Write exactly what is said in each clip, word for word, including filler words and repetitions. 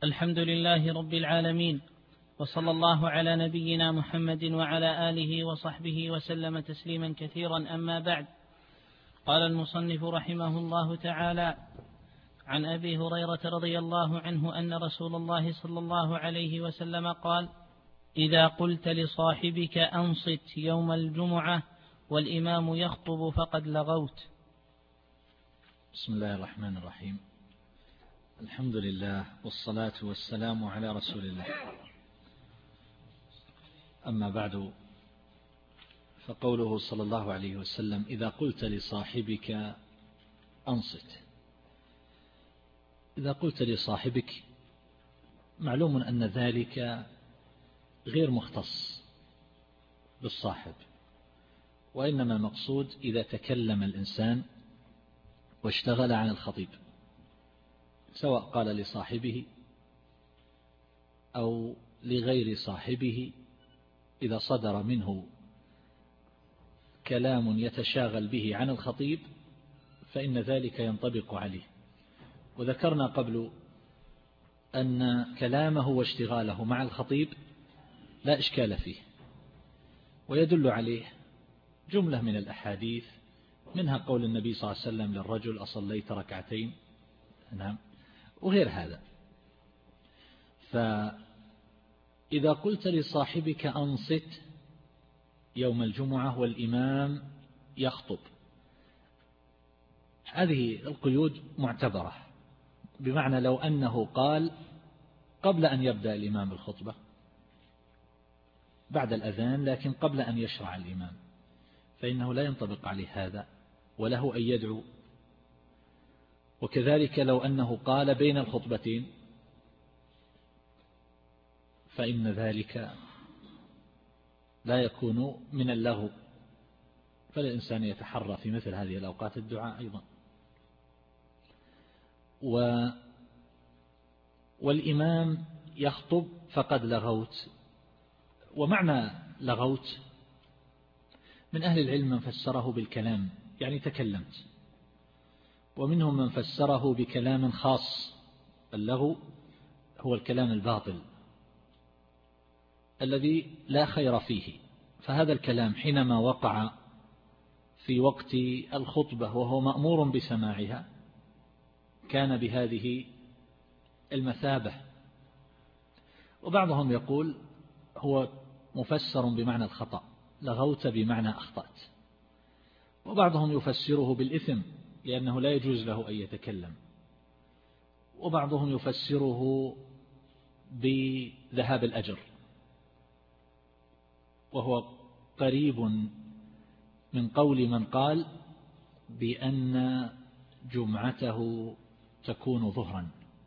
الحمد لله رب العالمين، وصلى الله على نبينا محمد وعلى آله وصحبه وسلم تسليما كثيرا. أما بعد، قال المصنف رحمه الله تعالى: عن أبي هريرة رضي الله عنه أن رسول الله صلى الله عليه وسلم قال: إذا قلت لصاحبك أنصت يوم الجمعة والإمام يخطب فقد لغوت. بسم الله الرحمن الرحيم. الحمد لله والصلاة والسلام على رسول الله. أما بعد، فقوله صلى الله عليه وسلم: إذا قلت لصاحبك أنصت. إذا قلت لصاحبك، معلوم أن ذلك غير مختص بالصاحب، وإنما المقصود إذا تكلم الإنسان واشتغل عن الخطيب، سواء قال لصاحبه أو لغير صاحبه، إذا صدر منه كلام يتشاغل به عن الخطيب فإن ذلك ينطبق عليه. وذكرنا قبل أن كلامه واشتغاله مع الخطيب لا إشكال فيه، ويدل عليه جملة من الأحاديث، منها قول النبي صلى الله عليه وسلم للرجل: أصليت ركعتين؟ نعم. وغير هذا. فإذا قلت لصاحبك أنصت يوم الجمعة والإمام يخطب، هذه القيود معتبرة، بمعنى لو أنه قال قبل أن يبدأ الإمام الخطبة بعد الأذان، لكن قبل أن يشرع الإمام، فإنه لا ينطبق عليه هذا، وله أن يدعو. وكذلك لو أنه قال بين الخطبتين فإن ذلك لا يكون من اللغو، فالإنسان يتحرى في مثل هذه الأوقات الدعاء أيضا. و والإمام يخطب فقد لغوت. ومعنى لغوت من أهل العلم من فسره بالكلام، يعني تكلمت، ومنهم من فسره بكلام خاص. اللغو هو الكلام الباطل الذي لا خير فيه، فهذا الكلام حينما وقع في وقت الخطبة وهو مأمور بسماعها كان بهذه المثابة. وبعضهم يقول هو مفسر بمعنى الخطأ، لغوت بمعنى أخطأت. وبعضهم يفسره بالإثم لأنه لا يجوز له أن يتكلم. وبعضهم يفسره بذهاب الأجر، وهو قريب من قول من قال بأن جمعته تكون ظهرا،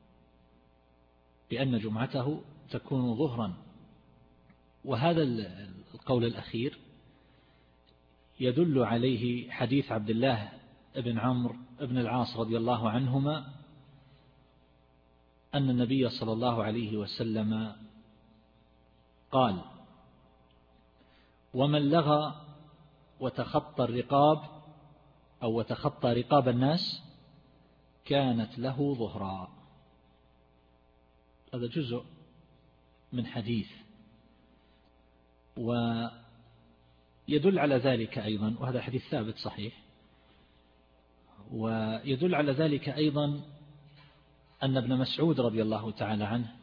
بأن جمعته تكون ظهرا. وهذا القول الأخير يدل عليه حديث عبد الله بن عمرو بن العاص رضي الله عنهما أن النبي صلى الله عليه وسلم قال: ومن لغى وتخطى الرقاب أو وتخطى رقاب الناس كانت له ظهرا. هذا جزء من حديث. ويدل على ذلك أيضا، وهذا حديث ثابت صحيح، ويدل على ذلك أيضا أن ابن مسعود رضي الله تعالى عنه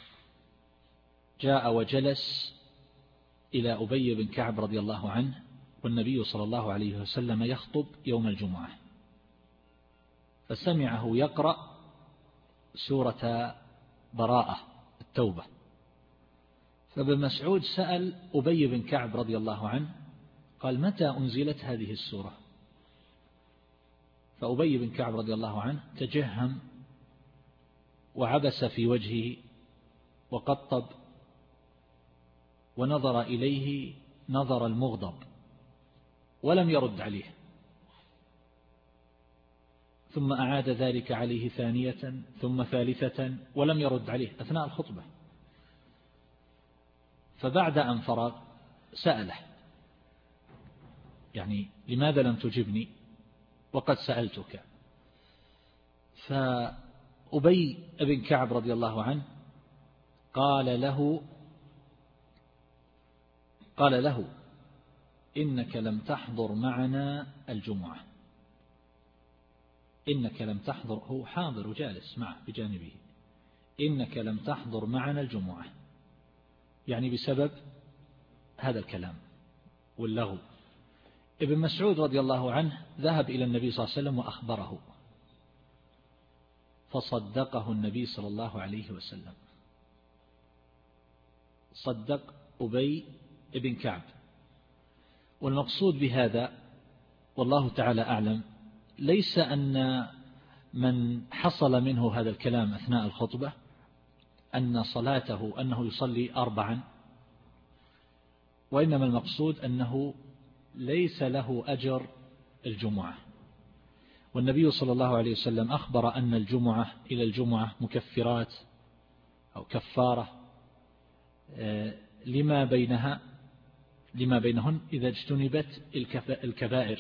جاء وجلس إلى أبي بن كعب رضي الله عنه والنبي صلى الله عليه وسلم يخطب يوم الجمعة، فسمعه يقرأ سورة براءة التوبة. فابن مسعود سأل أبي بن كعب رضي الله عنه قال: متى أنزلت هذه السورة؟ فأبي بن كعب رضي الله عنه تجهم وعبس في وجهه وقطب ونظر إليه نظر المغضب ولم يرد عليه، ثم أعاد ذلك عليه ثانية ثم ثالثة ولم يرد عليه أثناء الخطبة. فبعد أن فرغ سأله: يعني لماذا لم تجبني وقد سألتك؟ فأبي بن كعب رضي الله عنه قال له قال له إنك لم تحضر معنا الجمعة، إنك لم تحضر، هو حاضر وجالس معه بجانبه، إنك لم تحضر معنا الجمعة، يعني بسبب هذا الكلام واللغو. ابن مسعود رضي الله عنه ذهب إلى النبي صلى الله عليه وسلم وأخبره، فصدقه النبي صلى الله عليه وسلم، صدق أبي بن كعب. والمقصود بهذا والله تعالى أعلم ليس أن من حصل منه هذا الكلام أثناء الخطبة أن صلاته أنه يصلي أربعا، وإنما المقصود أنه ليس له أجر الجمعة. والنبي صلى الله عليه وسلم أخبر أن الجمعة إلى الجمعة مكفرات أو كفارة لما بينها لما بينهن إذا اجتنبت الكبائر،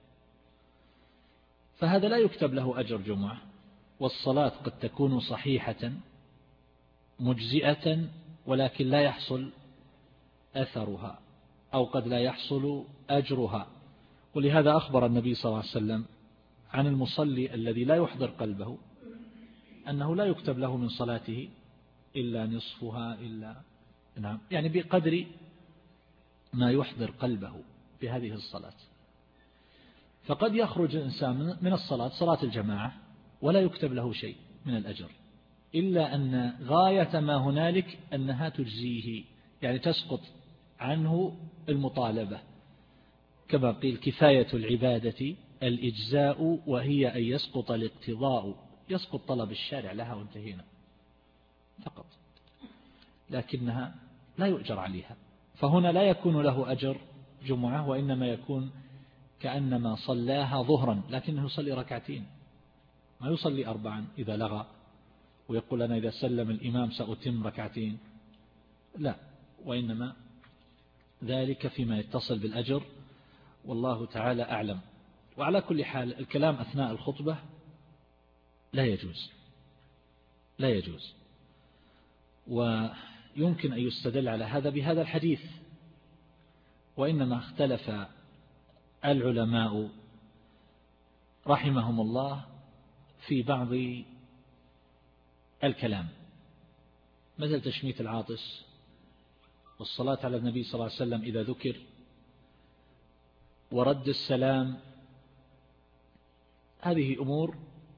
فهذا لا يكتب له أجر جمعة. والصلاة قد تكون صحيحة مجزئة ولكن لا يحصل أثرها أو قد لا يحصل أجرها. ولهذا أخبر النبي صلى الله عليه وسلم عن المصلي الذي لا يحضر قلبه أنه لا يكتب له من صلاته إلا نصفها، إلا نعم يعني بقدر ما يحضر قلبه بهذه الصلاة. فقد يخرج الإنسان من الصلاة صلاة الجماعة ولا يكتب له شيء من الأجر، إلا أن غاية ما هنالك أنها تجزيه، يعني تسقط عنه المطالبة، كما قيل كفاية العبادة الإجزاء وهي أن يسقط الاقتضاء، يسقط طلب الشارع لها وانتهينا فقط، لكنها لا يؤجر عليها. فهنا لا يكون له أجر جمعة، وإنما يكون كأنما صلاها ظهرا لكنه يصلي ركعتين، ما يصلي أربعا إذا لغى ويقول أنا إذا سلم الإمام سأتم ركعتين، لا، وإنما ذلك فيما يتصل بالأجر، والله تعالى أعلم. وعلى كل حال الكلام أثناء الخطبة لا يجوز لا يجوز ويمكن أن يستدل على هذا بهذا الحديث. وإنما اختلف العلماء رحمهم الله في بعض الكلام، مثل تشميت العاطس والصلاة على النبي صلى الله عليه وسلم إذا ذكر ورد السلام، هذه أمور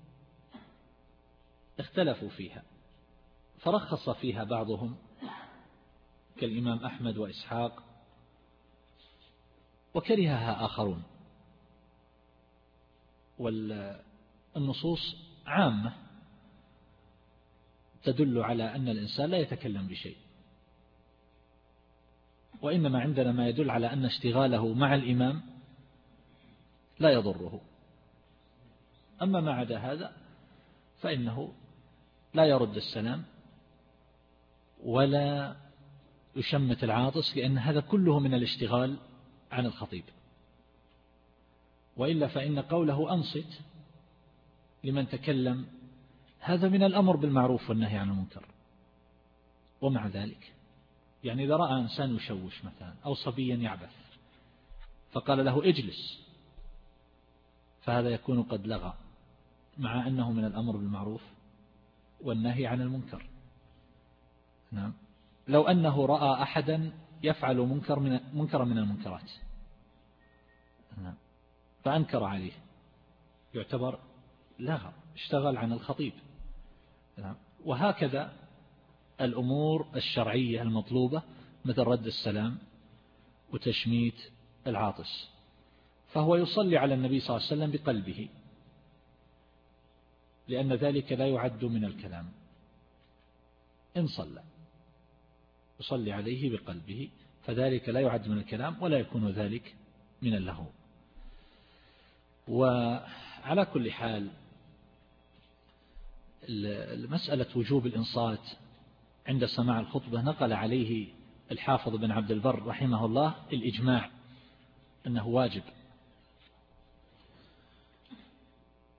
اختلفوا فيها، فرخص فيها بعضهم كالإمام أحمد وإسحاق، وكرهها آخرون. والنصوص عامة تدل على أن الإنسان لا يتكلم بشيء، وإنما عندنا ما يدل على أن اشتغاله مع الإمام لا يضره. أما ما عدا هذا فإنه لا يرد السلام ولا يشمت العاطس، لأن هذا كله من الاشتغال عن الخطيب. وإلا فإن قوله أنصت لمن تكلم هذا من الأمر بالمعروف والنهي عن المنكر. ومع ذلك يعني إذا رأى إنسان يشوش مثلا أو صبيا يعبث فقال له اجلس، فهذا يكون قد لغى، مع أنه من الأمر بالمعروف والنهي عن المنكر. نعم. لو أنه رأى أحدا يفعل منكر من منكر من المنكرات نعم فأنكر عليه يعتبر لغى، اشتغل عن الخطيب. نعم. وهكذا الأمور الشرعية المطلوبة مثل رد السلام وتشميت العاطس، فهو يصلي على النبي صلى الله عليه وسلم بقلبه، لأن ذلك لا يعد من الكلام. إن صلى يصلي عليه بقلبه فذلك لا يعد من الكلام ولا يكون ذلك من اللهو. وعلى كل حال مسألة وجوب الإنصات عند سماع الخطبة نقل عليه الحافظ بن عبد البر رحمه الله الإجماع أنه واجب،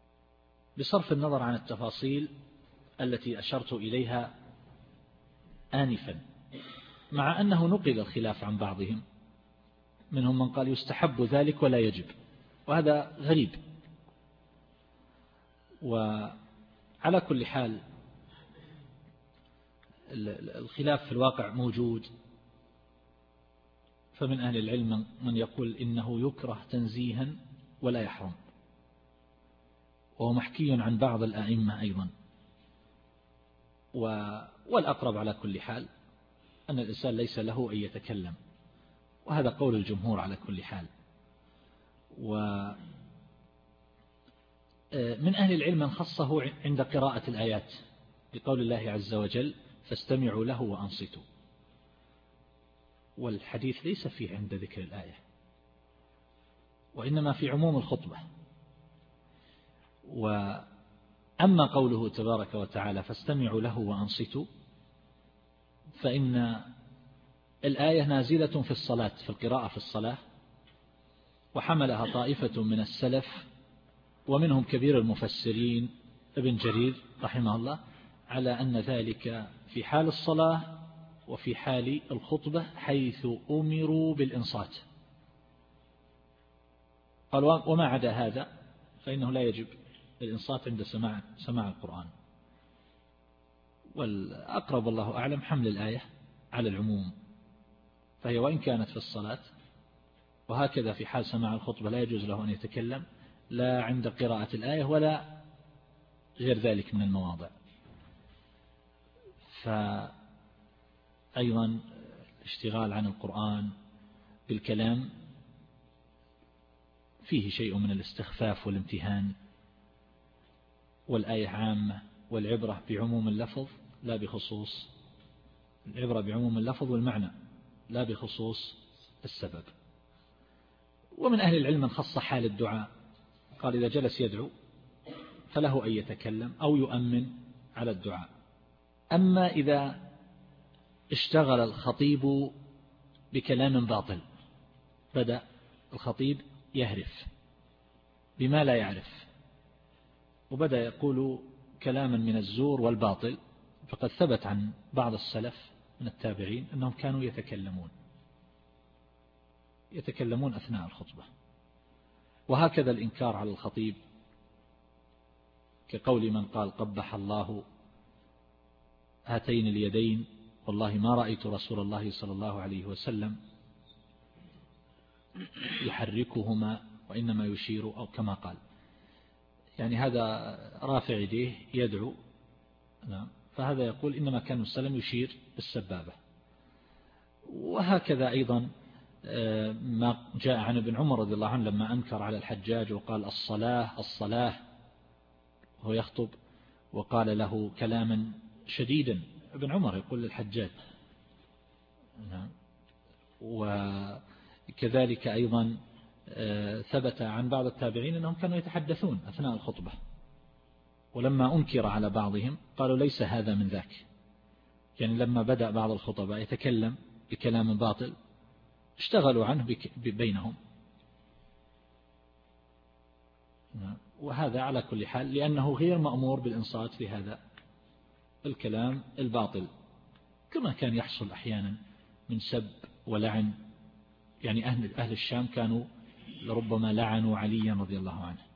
بصرف النظر عن التفاصيل التي أشرت إليها آنفا، مع أنه نقل الخلاف عن بعضهم، منهم من قال يستحب ذلك ولا يجب، وهذا غريب. وعلى كل حال الخلاف في الواقع موجود، فمن أهل العلم من يقول إنه يكره تنزيها ولا يحرم، وهو محكي عن بعض الآئمة أيضا. والأقرب على كل حال أن الإنسان ليس له أن يتكلم، وهذا قول الجمهور على كل حال. ومن أهل العلم من خصه عند قراءة الآيات بقول الله عز وجل فاستمعوا له وأنصتوا، والحديث ليس فيه عند ذكر الآية، وإنما في عموم الخطبة. وأما قوله تبارك وتعالى فاستمعوا له وأنصتوا، فإن الآية نازلة في الصلاة، في القراءة في الصلاة، وحملها طائفة من السلف ومنهم كبير المفسرين ابن جرير رحمه الله على أن ذلك في حال الصلاة وفي حال الخطبة حيث أمروا بالإنصات. قال وما عدا هذا فإنه لا يجب الإنصات عند سماع سماع القرآن. والأقرب الله أعلم حمل الآية على العموم، فهي وإن كانت في الصلاة، وهكذا في حال سماع الخطبة لا يجوز له أن يتكلم، لا عند قراءة الآية ولا غير ذلك من المواضع. فأيضا الاشتغال عن القرآن بالكلام فيه شيء من الاستخفاف والامتهان، والآية عامة، والعبرة بعموم اللفظ لا بخصوص العبرة بعموم اللفظ والمعنى لا بخصوص السبب. ومن أهل العلم من خص حال الدعاء، قال إذا جلس يدعو فله أن يتكلم أو يؤمن على الدعاء. أما إذا اشتغل الخطيب بكلام باطل، بدأ الخطيب يهرف بما لا يعرف، وبدأ يقول كلاما من الزور والباطل، فقد ثبت عن بعض السلف من التابعين أنهم كانوا يتكلمون يتكلمون أثناء الخطبة. وهكذا الإنكار على الخطيب، كقول من قال قبح الله هاتين اليدين والله ما رأيت رسول الله صلى الله عليه وسلم يحركهما وإنما يشير، أو كما قال، يعني هذا رافع يديه يدعو، نعم، فهذا يقول إنما كان السلام يشير بالسبابة. وهكذا أيضا ما جاء عن ابن عمر رضي الله عنه لما أنكر على الحجاج وقال الصلاة الصلاة وهو يخطب، وقال له كلاما شديدا، ابن عمر يقول للحجاج. وكذلك أيضا ثبت عن بعض التابعين أنهم كانوا يتحدثون أثناء الخطبة، ولما أنكر على بعضهم قالوا ليس هذا من ذاك، يعني لما بدأ بعض الخطباء يتكلم بكلام باطل اشتغلوا عنه بينهم. وهذا على كل حال لأنه غير مأمور بالإنصات لهذا الكلام الباطل، كما كان يحصل أحيانا من سب ولعن. يعني أهل, أهل الشام كانوا لربما لعنوا عليا رضي الله عنه،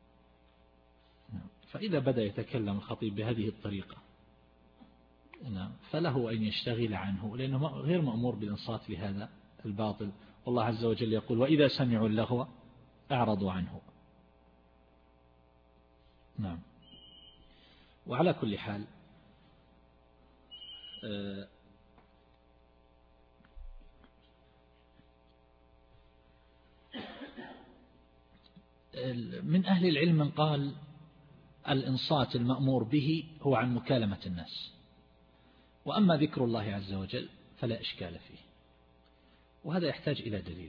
فإذا بدأ يتكلم الخطيب بهذه الطريقة فله أن يشتغل عنه، لأنه غير مأمور بالإنصات لهذا الباطل. والله عز وجل يقول وإذا سمعوا اللغو أعرضوا عنه. نعم. وعلى كل حال من أهل العلم من قال الإنصات المأمور به هو عن مكالمة الناس، وأما ذكر الله عز وجل فلا إشكال فيه، وهذا يحتاج إلى دليل.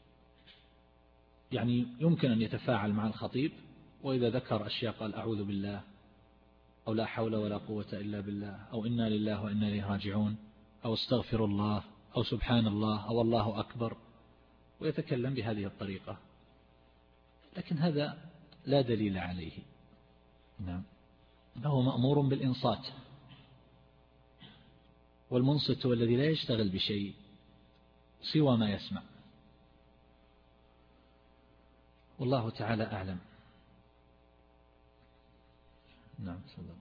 يعني يمكن أن يتفاعل مع الخطيب، وإذا ذكر أشياء قال أعوذ بالله، أو لا حول ولا قوة إلا بالله، أو إنا لله وإنا إليه راجعون، أو استغفر الله، أو سبحان الله، أو الله أكبر، ويتكلم بهذه الطريقة، لكن هذا لا دليل عليه. نعم، هو مأمور بالإنصات، والمنصت هو الذي لا يشتغل بشيء سوى ما يسمع. والله تعالى أعلم. نعم.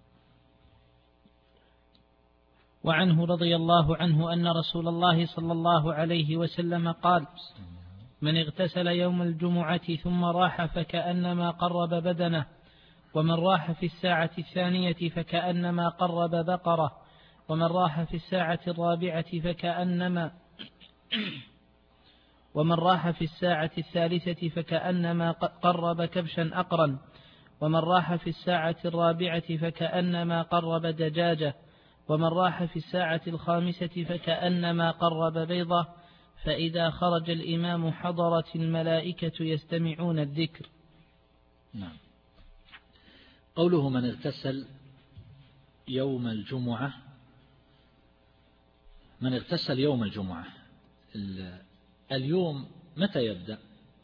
وعنه رضي الله عنه أن رسول الله صلى الله عليه وسلم قال: من اغتسل يوم الجمعة ثم راح فكأنما قرب بدنه، ومن راح في الساعة الثانية فكأنما قرب بقرة، ومن راح في الساعة الرابعة فكأنما ومن راح في الساعة الثالثة فكأنما قرب كبشا أقرا، ومن راح في الساعة الرابعة فكأنما قرب دجاجة، ومن راح في الساعة الخامسة فكأنما قرب بيضة، فإذا خرج الإمام حضرت الملائكة يستمعون الذكر. نعم. قوله من اغتسل يوم الجمعة، من اغتسل يوم الجمعة، اليوم متى يبدأ؟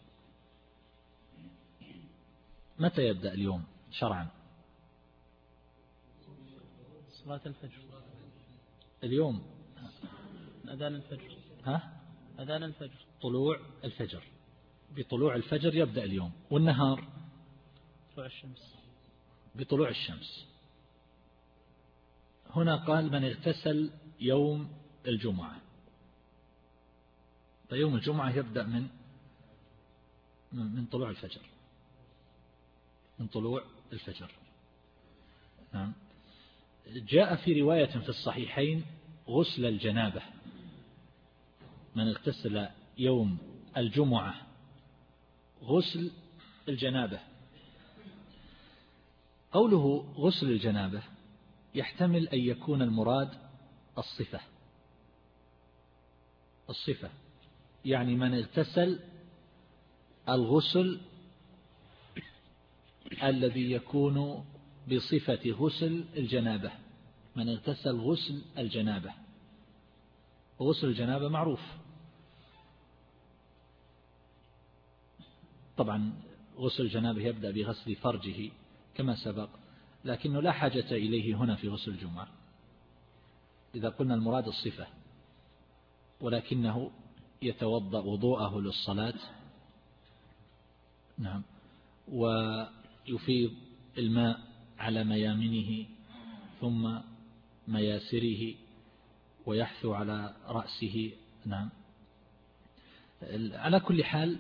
متى يبدأ اليوم شرعا؟ صلاة الفجر. اليوم أذان الفجر. ها؟ أذان الفجر. طلوع الفجر. بطلوع الفجر يبدأ اليوم. والنهار؟ طلوع الشمس. بطلوع الشمس. هنا قال من اغتسل يوم الجمعة، فيوم الجمعة يبدأ من من طلوع الفجر، من طلوع الفجر. نعم. جاء في رواية في الصحيحين غسل الجنابة، من اغتسل يوم الجمعة غسل الجنابة. قوله غسل الجنابة يحتمل أن يكون المراد الصفة، الصفة يعني من اغتسل الغسل الذي يكون بصفة غسل الجنابة، من اغتسل غسل الجنابة. وغسل الجنابة معروف طبعا، غسل الجنابة يبدأ بغسل فرجه كما سبق، لكنه لا حاجة إليه هنا في غسل الجمعة إذا قلنا المراد الصفة، ولكنه يتوضأ وضوءه للصلاة. نعم. ويفيض الماء على ميامنه ثم مياسره ويحثو على رأسه. نعم. على كل حال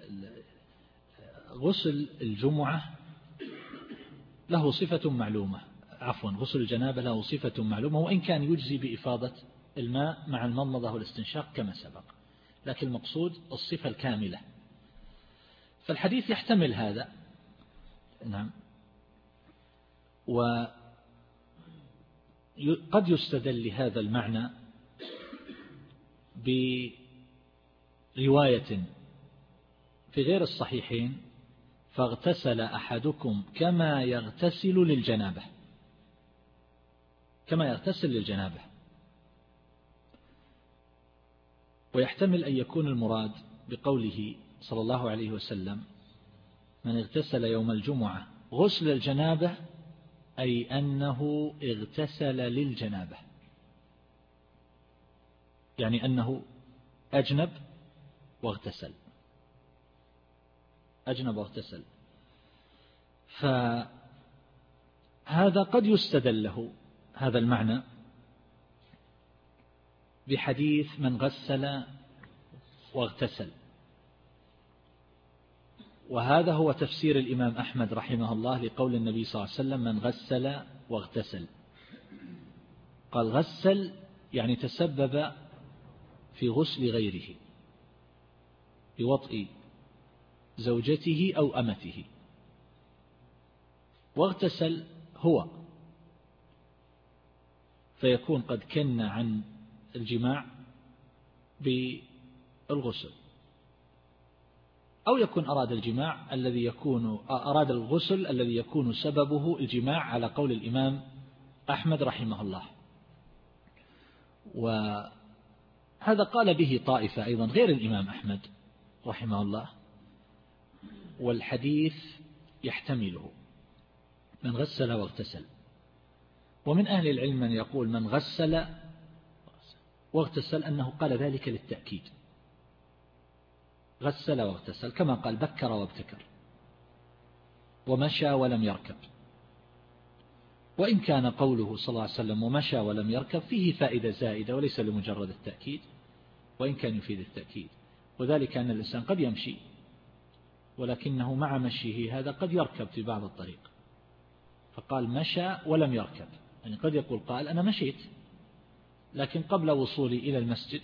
غسل الجمعة له صفة معلومة، عفوا غسل الجنابة له صفة معلومة، وإن كان يجزي بإفاضة الماء مع المضمضة والاستنشاق كما سبق، لكن المقصود الصفة الكاملة. فالحديث يحتمل هذا. نعم. وقد يستدل لهذا المعنى برواية في غير الصحيحين: فاغتسل أحدكم كما يغتسل للجنابة، كما يغتسل للجنابة. ويحتمل أن يكون المراد بقوله صلى الله عليه وسلم من اغتسل يوم الجمعة غسل الجنابة، أي أنه اغتسل للجنابة، يعني أنه أجنب واغتسل، أجنب واغتسل. فهذا قد يستدل له هذا المعنى بحديث من غسل واغتسل، وهذا هو تفسير الإمام أحمد رحمه الله لقول النبي صلى الله عليه وسلم من غسل واغتسل. قال غسل يعني تسبب في غسل غيره بوطئ زوجته أو أمته، واغتسل هو، فيكون قد كن عن الجماع بالغسل، أو يكون أراد الجماع الذي يكون أراد الغسل الذي يكون سببه الجماع على قول الإمام أحمد رحمه الله. وهذا قال به طائفة أيضا غير الإمام أحمد رحمه الله، والحديث يحتمله من غسل واغتسل. ومن أهل العلم من يقول من غسل واغتسل أنه قال ذلك للتأكيد، غسل واغتسل، كما قال بكر وابتكر ومشى ولم يركب. وإن كان قوله صلى الله عليه وسلم ومشى ولم يركب فيه فائدة زائدة وليس لمجرد التأكيد، وإن كان يفيد التأكيد، وذلك أن الإنسان قد يمشي ولكنه مع مشيه هذا قد يركب في بعض الطريق، فقال مشى ولم يركب، يعني قد يقول قال أنا مشيت لكن قبل وصولي إلى المسجد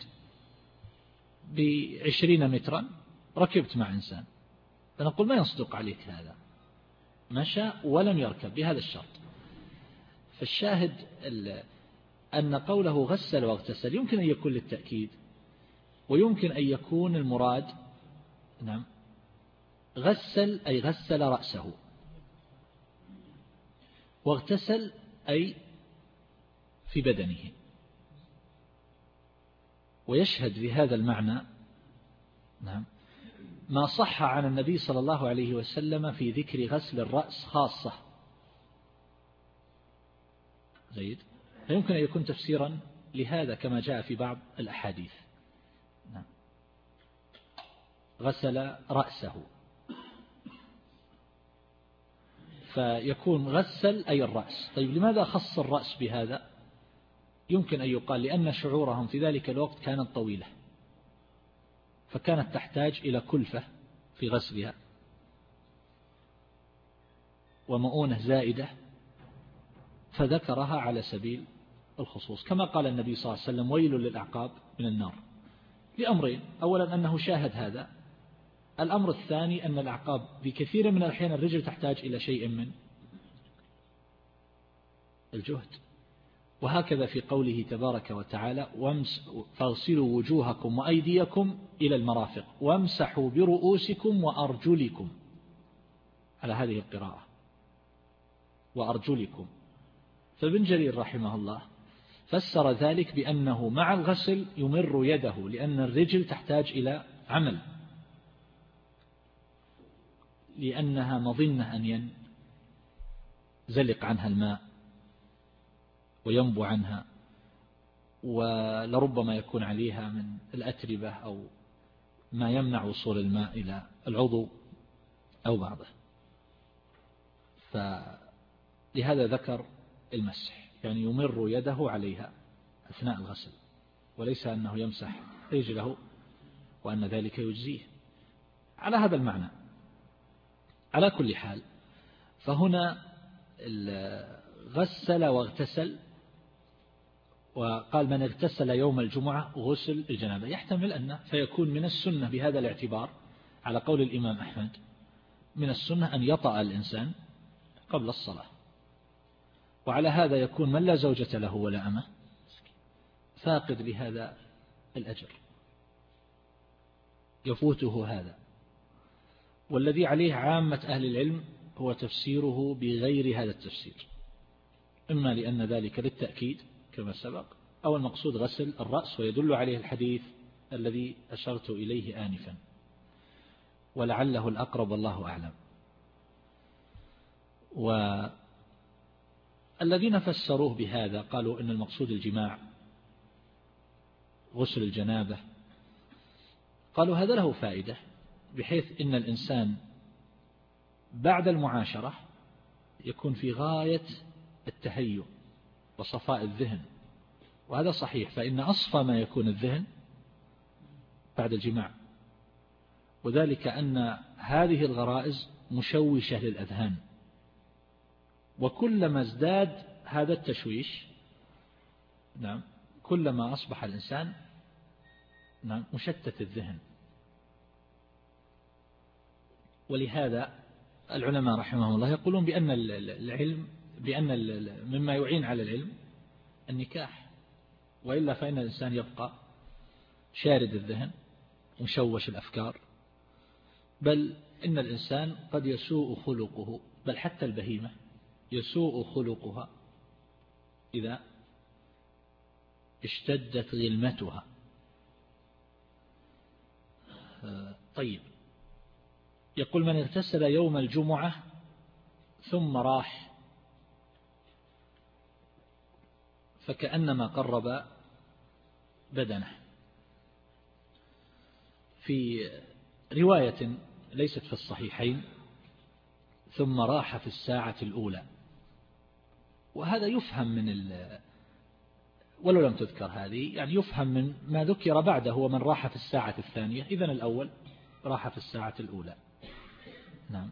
بعشرين مترا ركبت مع إنسان، فنقول ما يصدق عليك هذا، مشى ولم يركب بهذا الشرط. فالشاهد أن قوله غسل واغتسل يمكن أن يكون للتأكيد، ويمكن أن يكون المراد نعم غسل أي غسل رأسه، واغتسل أي في بدنه. ويشهد لهذا المعنى نعم ما صح عن النبي صلى الله عليه وسلم في ذكر غسل الرأس خاصة. جيد، فيمكن أن يكون تفسيرا لهذا كما جاء في بعض الأحاديث. نعم. غسل رأسه، فيكون غسل أي الرأس. طيب لماذا خص الرأس بهذا؟ يمكن أن يقال لأن شعورهم في ذلك الوقت كانت طويلة، فكانت تحتاج إلى كلفة في غسلها ومؤونة زائدة، فذكرها على سبيل الخصوص، كما قال النبي صلى الله عليه وسلم ويل للأعقاب من النار، لأمرين: أولا أنه شاهد هذا، الأمر الثاني أن الأعقاب بكثير من الأحيان الرجل تحتاج إلى شيء من الجهد. وهكذا في قوله تبارك وتعالى فاغسلوا وجوهكم وأيديكم إلى المرافق وامسحوا برؤوسكم وأرجلكم، على هذه القراءة وأرجلكم. فابن جرير رحمه الله فسر ذلك بأنه مع الغسل يمر يده، لأن الرجل تحتاج إلى عمل، لأنها مظنة أن ينزلق عنها الماء وينبو عنها، ولربما يكون عليها من الأتربة أو ما يمنع وصول الماء إلى العضو أو بعضه. فلهذا ذكر المسح، يعني يمر يده عليها أثناء الغسل، وليس أنه يمسح رجله وأن ذلك يجزيه، على هذا المعنى. على كل حال، فهنا غسل واغتسل، وقال من اغتسل يوم الجمعة غسل الجنابة، يحتمل أنه فيكون من السنة بهذا الاعتبار على قول الإمام أحمد، من السنة أن يطأ الإنسان قبل الصلاة، وعلى هذا يكون من لا زوجة له ولا أمه فاقد لهذا الأجر، يفوته هذا. والذي عليه عامة أهل العلم هو تفسيره بغير هذا التفسير، إما لأن ذلك للتأكيد كما سبق، أو المقصود غسل الرأس، ويدل عليه الحديث الذي أشرت إليه آنفا، ولعله الأقرب والله أعلم. والذين فسروه بهذا قالوا إن المقصود الجماع غسل الجنابة، قالوا هذا له فائدة، بحيث إن الإنسان بعد المعاشرة يكون في غاية التهيؤ وصفاء الذهن، وهذا صحيح، فإن أصفى ما يكون الذهن بعد الجماع، وذلك أن هذه الغرائز مشوشة للأذهان، وكلما ازداد هذا التشويش نعم كلما أصبح الإنسان نعم مشتت الذهن. ولهذا العلماء رحمهم الله يقولون بأن العلم بأن مما يعين على العلم النكاح، وإلا فإن الإنسان يبقى شارد الذهن مشوش الأفكار، بل إن الإنسان قد يسوء خلقه، بل حتى البهيمة يسوء خلقها إذا اشتدت غلمتها. طيب، يقول من اغتسل يوم الجمعة ثم راح فكأنما قرب بدنه. في رواية ليست في الصحيحين ثم راح في الساعة الأولى، وهذا يفهم من ال... ولو لم تذكر هذه يعني يفهم من ما ذكر بعده ومن راح في الساعة الثانية، إذن الأول راح في الساعة الأولى. نعم.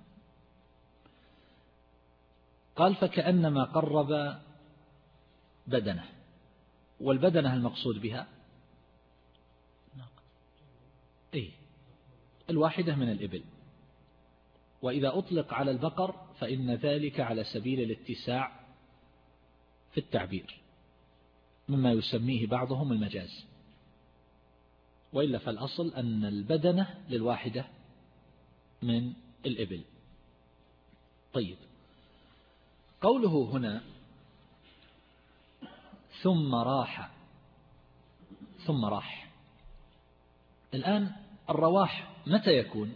قال فكأنما قرب بدنه، والبدنة المقصود بها إيه؟ الواحدة من الإبل، وإذا أطلق على البقر فإن ذلك على سبيل الاتساع في التعبير مما يسميه بعضهم المجاز، وإلا فالأصل أن البدنة للواحدة من الإبل. طيب، قوله هنا ثم راح ثم راح، الآن الرواح متى يكون؟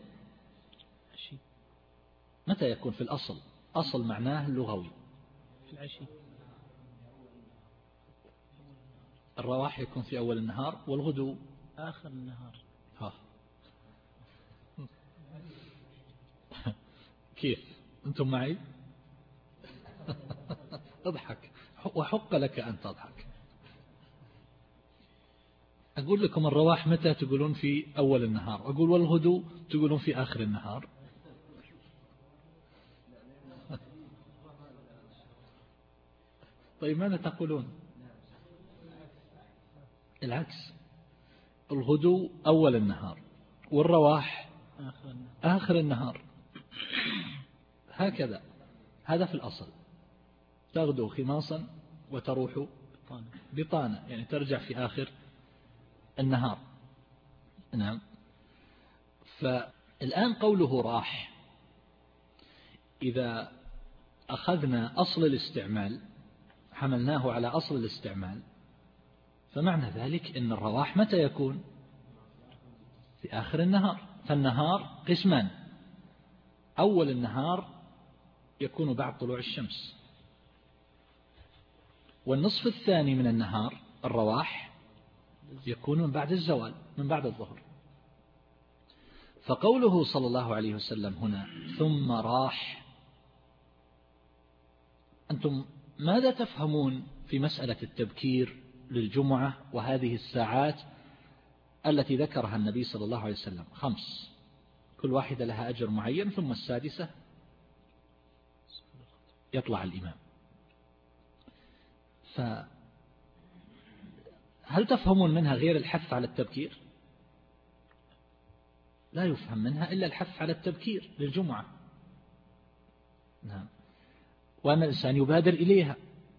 متى يكون في الأصل؟ أصل معناه اللغوي في العشي. الرواح يكون في أول النهار والغدو آخر النهار. ها. كيف أنتم معي؟ اضحك، وحق لك أن تضحك. أقول لكم الرواح متى تقولون؟ في أول النهار. أقول والغدو تقولون في آخر النهار. طيب ماذا تقولون؟ العكس، الغدو أول النهار والرواح آخر النهار. هكذا، هذا في الأصل. تغدو خماصا وتروح بطانة، يعني ترجع في آخر النهار. نعم. فالآن قوله راح، إذا أخذنا أصل الاستعمال حملناه على أصل الاستعمال، فمعنى ذلك أن الرواح متى يكون؟ في آخر النهار. فالنهار قسمان، أول النهار يكون بعد طلوع الشمس، والنصف الثاني من النهار الرواح يكون من بعد الزوال، من بعد الظهر. فقوله صلى الله عليه وسلم هنا ثم راح، أنتم ماذا تفهمون في مسألة التبكير للجمعة وهذه الساعات التي ذكرها النبي صلى الله عليه وسلم؟ خمس، كل واحدة لها أجر معين، ثم السادسة يطلع الإمام. فهل تفهمون منها غير الحث على التبكير؟ لا يفهم منها إلا الحث على التبكير للجمعة. نعم. وأن الإنسان يبادر إليها.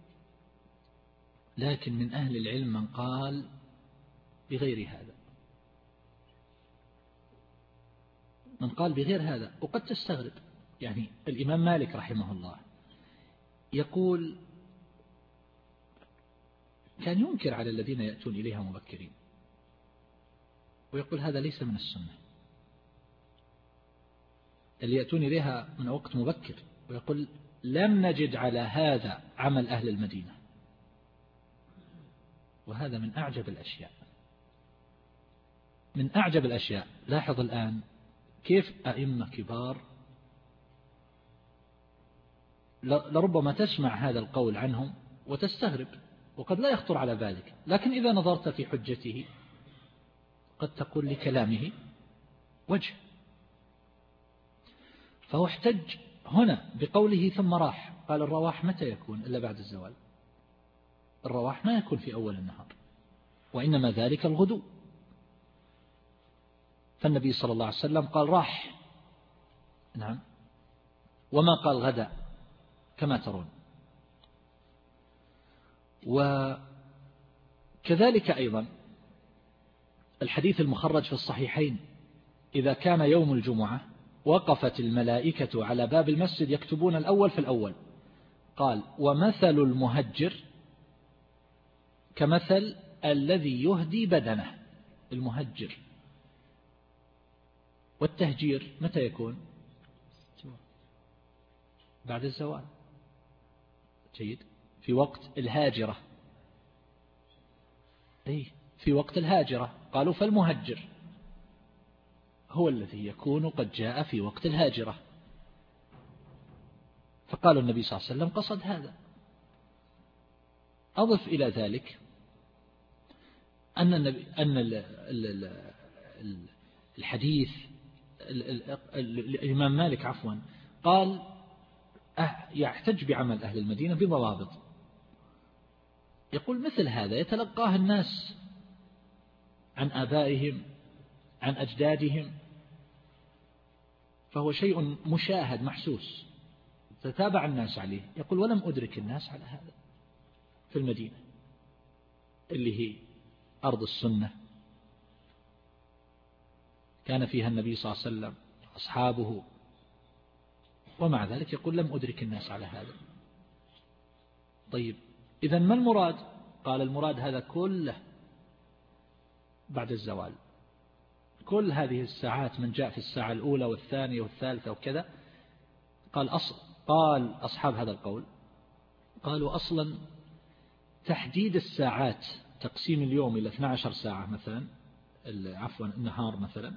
لكن من أهل العلم من قال بغير هذا، من قال بغير هذا. وقد تستغرب، يعني الإمام مالك رحمه الله يقول كان ينكر على الذين يأتون إليها مبكرين، ويقول هذا ليس من السنة، اللي يأتون إليها من وقت مبكر، ويقول لم نجد على هذا عمل أهل المدينة. وهذا من أعجب الأشياء، من أعجب الأشياء. لاحظ الآن كيف أئمة كبار لربما تسمع هذا القول عنهم وتستغرب، وقد لا يخطر على بالك، لكن إذا نظرت في حجته قد تقول لكلامه وجه. فهو احتج هنا بقوله ثم راح، قال الرواح متى يكون إلا بعد الزوال؟ الرواح ما يكون في أول النهار، وإنما ذلك الغدو. فالنبي صلى الله عليه وسلم قال راح، نعم، وما قال غدا كما ترون. وكذلك أيضا الحديث المخرج في الصحيحين: إذا كان يوم الجمعة وقفت الملائكة على باب المسجد يكتبون الأول في الأول. قال ومثل المهجر كمثل الذي يهدي بدنه. المهجر والتهجير متى يكون؟ بعد الزوال. جيد، في وقت الهاجرة. أي في وقت الهاجرة. قالوا فالمهجر هو الذي يكون قد جاء في وقت الهاجرة، فقالوا النبي صلى الله عليه وسلم قصد هذا. أضف إلى ذلك أن النبي أن الحديث الإمام مالك عفوا قال يحتج بعمل أهل المدينة بضوابط. يقول مثل هذا يتلقاه الناس عن آبائهم عن أجدادهم، فهو شيء مشاهد محسوس تتابع الناس عليه. يقول ولم أدرك الناس على هذا في المدينة اللي هي أرض السنة، كان فيها النبي صلى الله عليه وسلم أصحابه، ومع ذلك يقول لم أدرك الناس على هذا. طيب إذن ما المراد؟ قال المراد هذا كله بعد الزوال، كل هذه الساعات من جاء في الساعة الأولى والثانية والثالثة وكذا. قال أصل قال أصحاب هذا القول قالوا أصلا تحديد الساعات، تقسيم اليوم إلى اثنتي عشرة ساعة مثلا، عفوا النهار مثلا،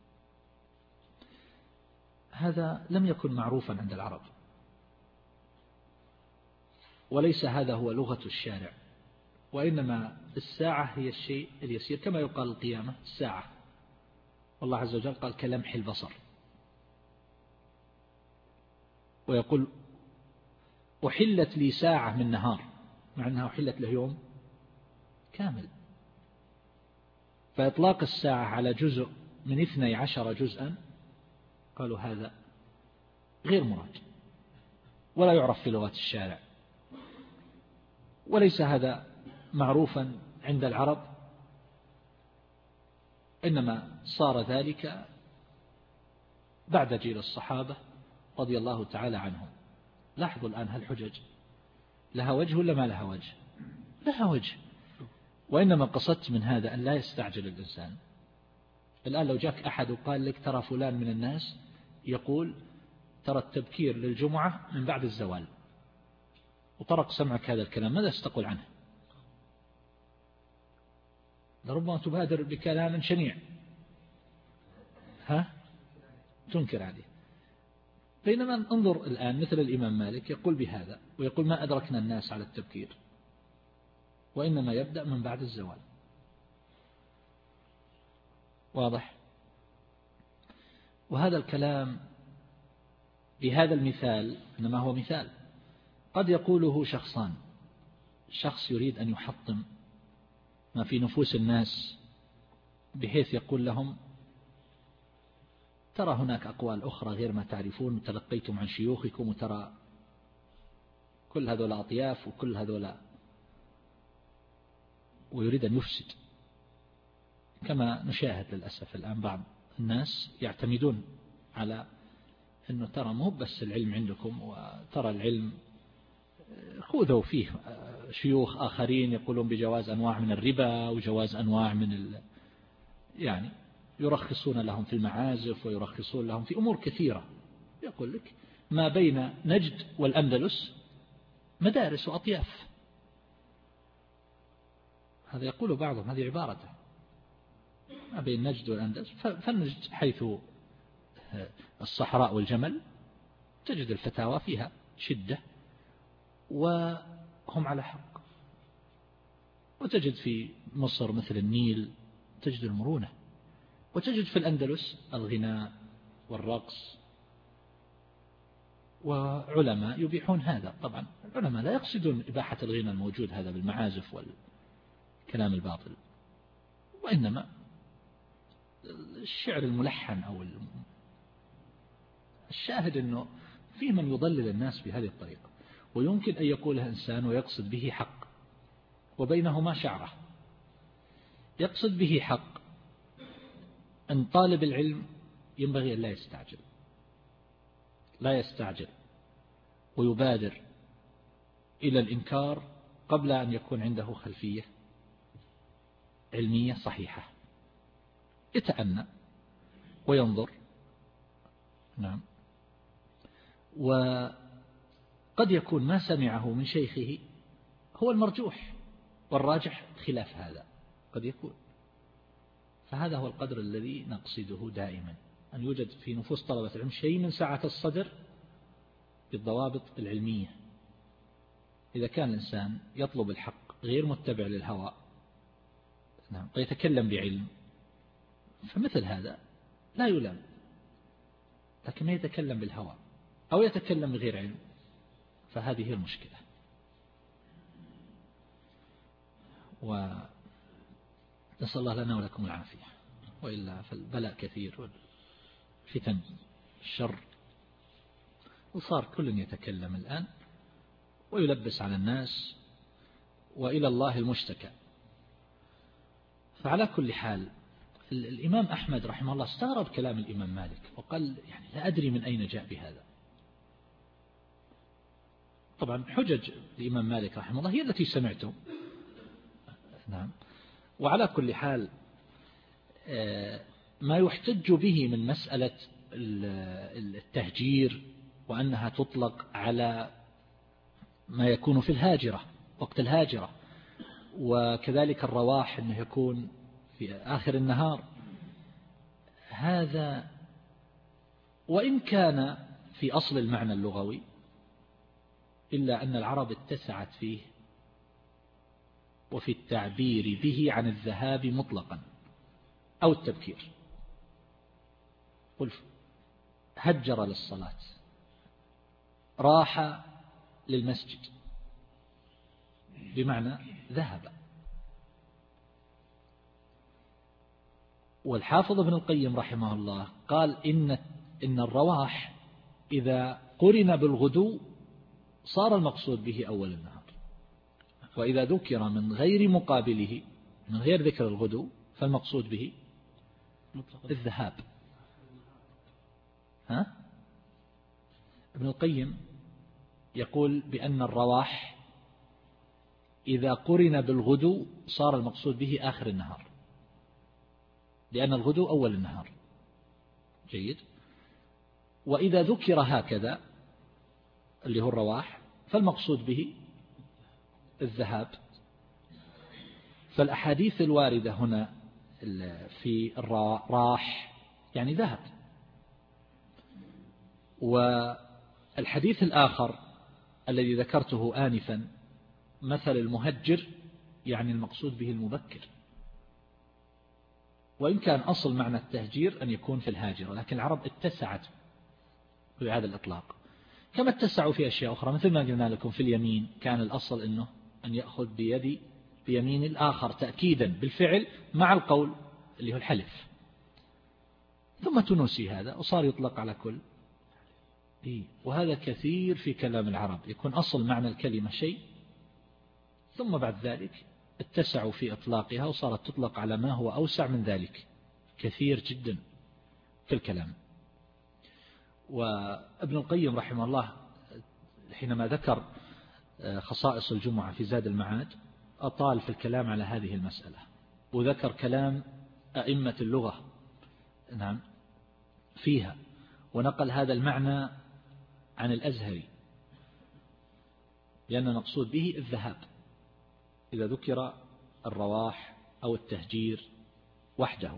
هذا لم يكن معروفا عند العرب، وليس هذا هو لغة الشارع، وإنما الساعة هي الشيء اليسير، كما يقال القيامة الساعة، والله عز وجل قال كلمح البصر، ويقول أحلت لي ساعة من نهار، مع أنها أحلت له يوم كامل. فإطلاق الساعة على جزء من اثني عشر جزءا قالوا هذا غير مراد ولا يعرف في لغة الشارع، وليس هذا معروفا عند العرب، إنما صار ذلك بعد جيل الصحابة رضي الله تعالى عنهم. لاحظوا الآن هالحجج لها وجه ولا ما لها وجه؟ لها وجه، وإنما قصدت من هذا أن لا يستعجل الإنسان. الآن لو جاك أحد وقال لك ترى فلان من الناس يقول ترى التبكير للجمعة من بعد الزوال، وطرق سمعك هذا الكلام، ماذا ستقول عنه؟ لربما تبادر بكلام شنيع، ها تنكر عليه. بينما انظر الآن مثل الإمام مالك يقول بهذا، ويقول ما أدركنا الناس على التبكير، وإنما يبدأ من بعد الزوال. واضح؟ وهذا الكلام بهذا المثال إنما هو مثال قد يقوله شخصان، شخص يريد أن يحطم ما في نفوس الناس بحيث يقول لهم ترى هناك أقوال أخرى غير ما تعرفون، تلقيتم عن شيوخكم، وترى كل هذول أطياف وكل هذول، ويريد أن يفسد، كما نشاهد للأسف الآن بعض الناس يعتمدون على أنه ترى مو بس العلم عندكم، وترى العلم خذوا فيه شيوخ آخرين يقولون بجواز أنواع من الربا وجواز أنواع من ال... يعني يرخصون لهم في المعازف ويرخصون لهم في أمور كثيرة. يقول لك ما بين نجد والأندلس مدارس وأطياف، هذا يقول بعضهم هذه عبارته، ما بين نجد والأندلس، فالنجد حيث الصحراء والجمل تجد الفتاوى فيها شدة وهم على حق، وتجد في مصر مثل النيل تجد المرونة، وتجد في الأندلس الغناء والرقص، وعلماء يبيحون هذا. طبعا العلماء لا يقصدون إباحة الغنى الموجود هذا بالمعازف والكلام الباطل، وإنما الشعر الملحن أو الشاهد أنه في من يضلل الناس بهذه الطريقة، ويمكن أن يقولها إنسان ويقصد به حق وبينهما شعرة. يقصد به حق أن طالب العلم ينبغي أن لا يستعجل، لا يستعجل ويبادر إلى الإنكار قبل أن يكون عنده خلفية علمية صحيحة، يتأنى وينظر. نعم. وقد يكون ما سمعه من شيخه هو المرجوح، والراجح خلاف هذا، قد يكون. فهذا هو القدر الذي نقصده دائما، أن يوجد في نفوس طلبة العلم شيء من سعة الصدر بالضوابط العلمية. إذا كان الإنسان يطلب الحق غير متبع للهوى، نعم، ويتكلم بعلم، فمثل هذا لا يلام. لكن ما يتكلم بالهوى أو يتكلم بغير علم، فهذه هي المشكلة. ونسأل الله لنا ولكم العافية، وإلا فالبلاء كثير والفتن الشر، وصار كل يتكلم الآن ويلبس على الناس، وإلى الله المشتكى. فعلى كل حال الإمام أحمد رحمه الله استغرب كلام الإمام مالك وقال يعني لا أدري من أين جاء بهذا. طبعا حجج الإمام مالك رحمه الله هي التي سمعتم، نعم. وعلى كل حال ما يحتج به من مسألة التهجير وأنها تطلق على ما يكون في الهاجرة وقت الهاجرة، وكذلك الرواح أنه يكون في آخر النهار، هذا وإن كان في أصل المعنى اللغوي إلا أن العرب اتسعت فيه وفي التعبير به عن الذهاب مطلقا أو التبكير. قل هجر للصلاة، راح للمسجد، بمعنى ذهب. والحافظ ابن القيم رحمه الله قال إن إن الرواح إذا قرن بالغدو صار المقصود به أول النهار، وإذا ذكر من غير مقابله من غير ذكر الغدو فالمقصود به الذهاب. ها؟ ابن القيم يقول بأن الرواح إذا قرن بالغدو صار المقصود به آخر النهار، لأن الغدو أول النهار. جيد. وإذا ذكر هكذا اللي هو الرواح فالمقصود به الذهاب. فالأحاديث الواردة هنا في الراح يعني ذهب، والحديث الآخر الذي ذكرته آنفا مثل المهجر يعني المقصود به المبكر، وإن كان أصل معنى التهجير أن يكون في الهاجرة، لكن العرب اتسعت بهذا الإطلاق، كما اتسعوا في أشياء أخرى. مثل ما قلنا لكم في اليمين كان الأصل أنه أن يأخذ بيدي بيمين الآخر تأكيدا بالفعل مع القول اللي هو الحلف، ثم تنسي هذا وصار يطلق على كل. وهذا كثير في كلام العرب، يكون أصل معنى الكلمة شيء ثم بعد ذلك اتسعوا في إطلاقها وصارت تطلق على ما هو أوسع من ذلك، كثير جدا في الكلام. وابن القيم رحمه الله حينما ذكر خصائص الجمعة في زاد المعاد أطال في الكلام على هذه المسألة، وذكر كلام أئمة اللغة نعم فيها، ونقل هذا المعنى عن الأزهري، لأن المقصود به الذهاب إذا ذكر الرواح أو التهجير وحده.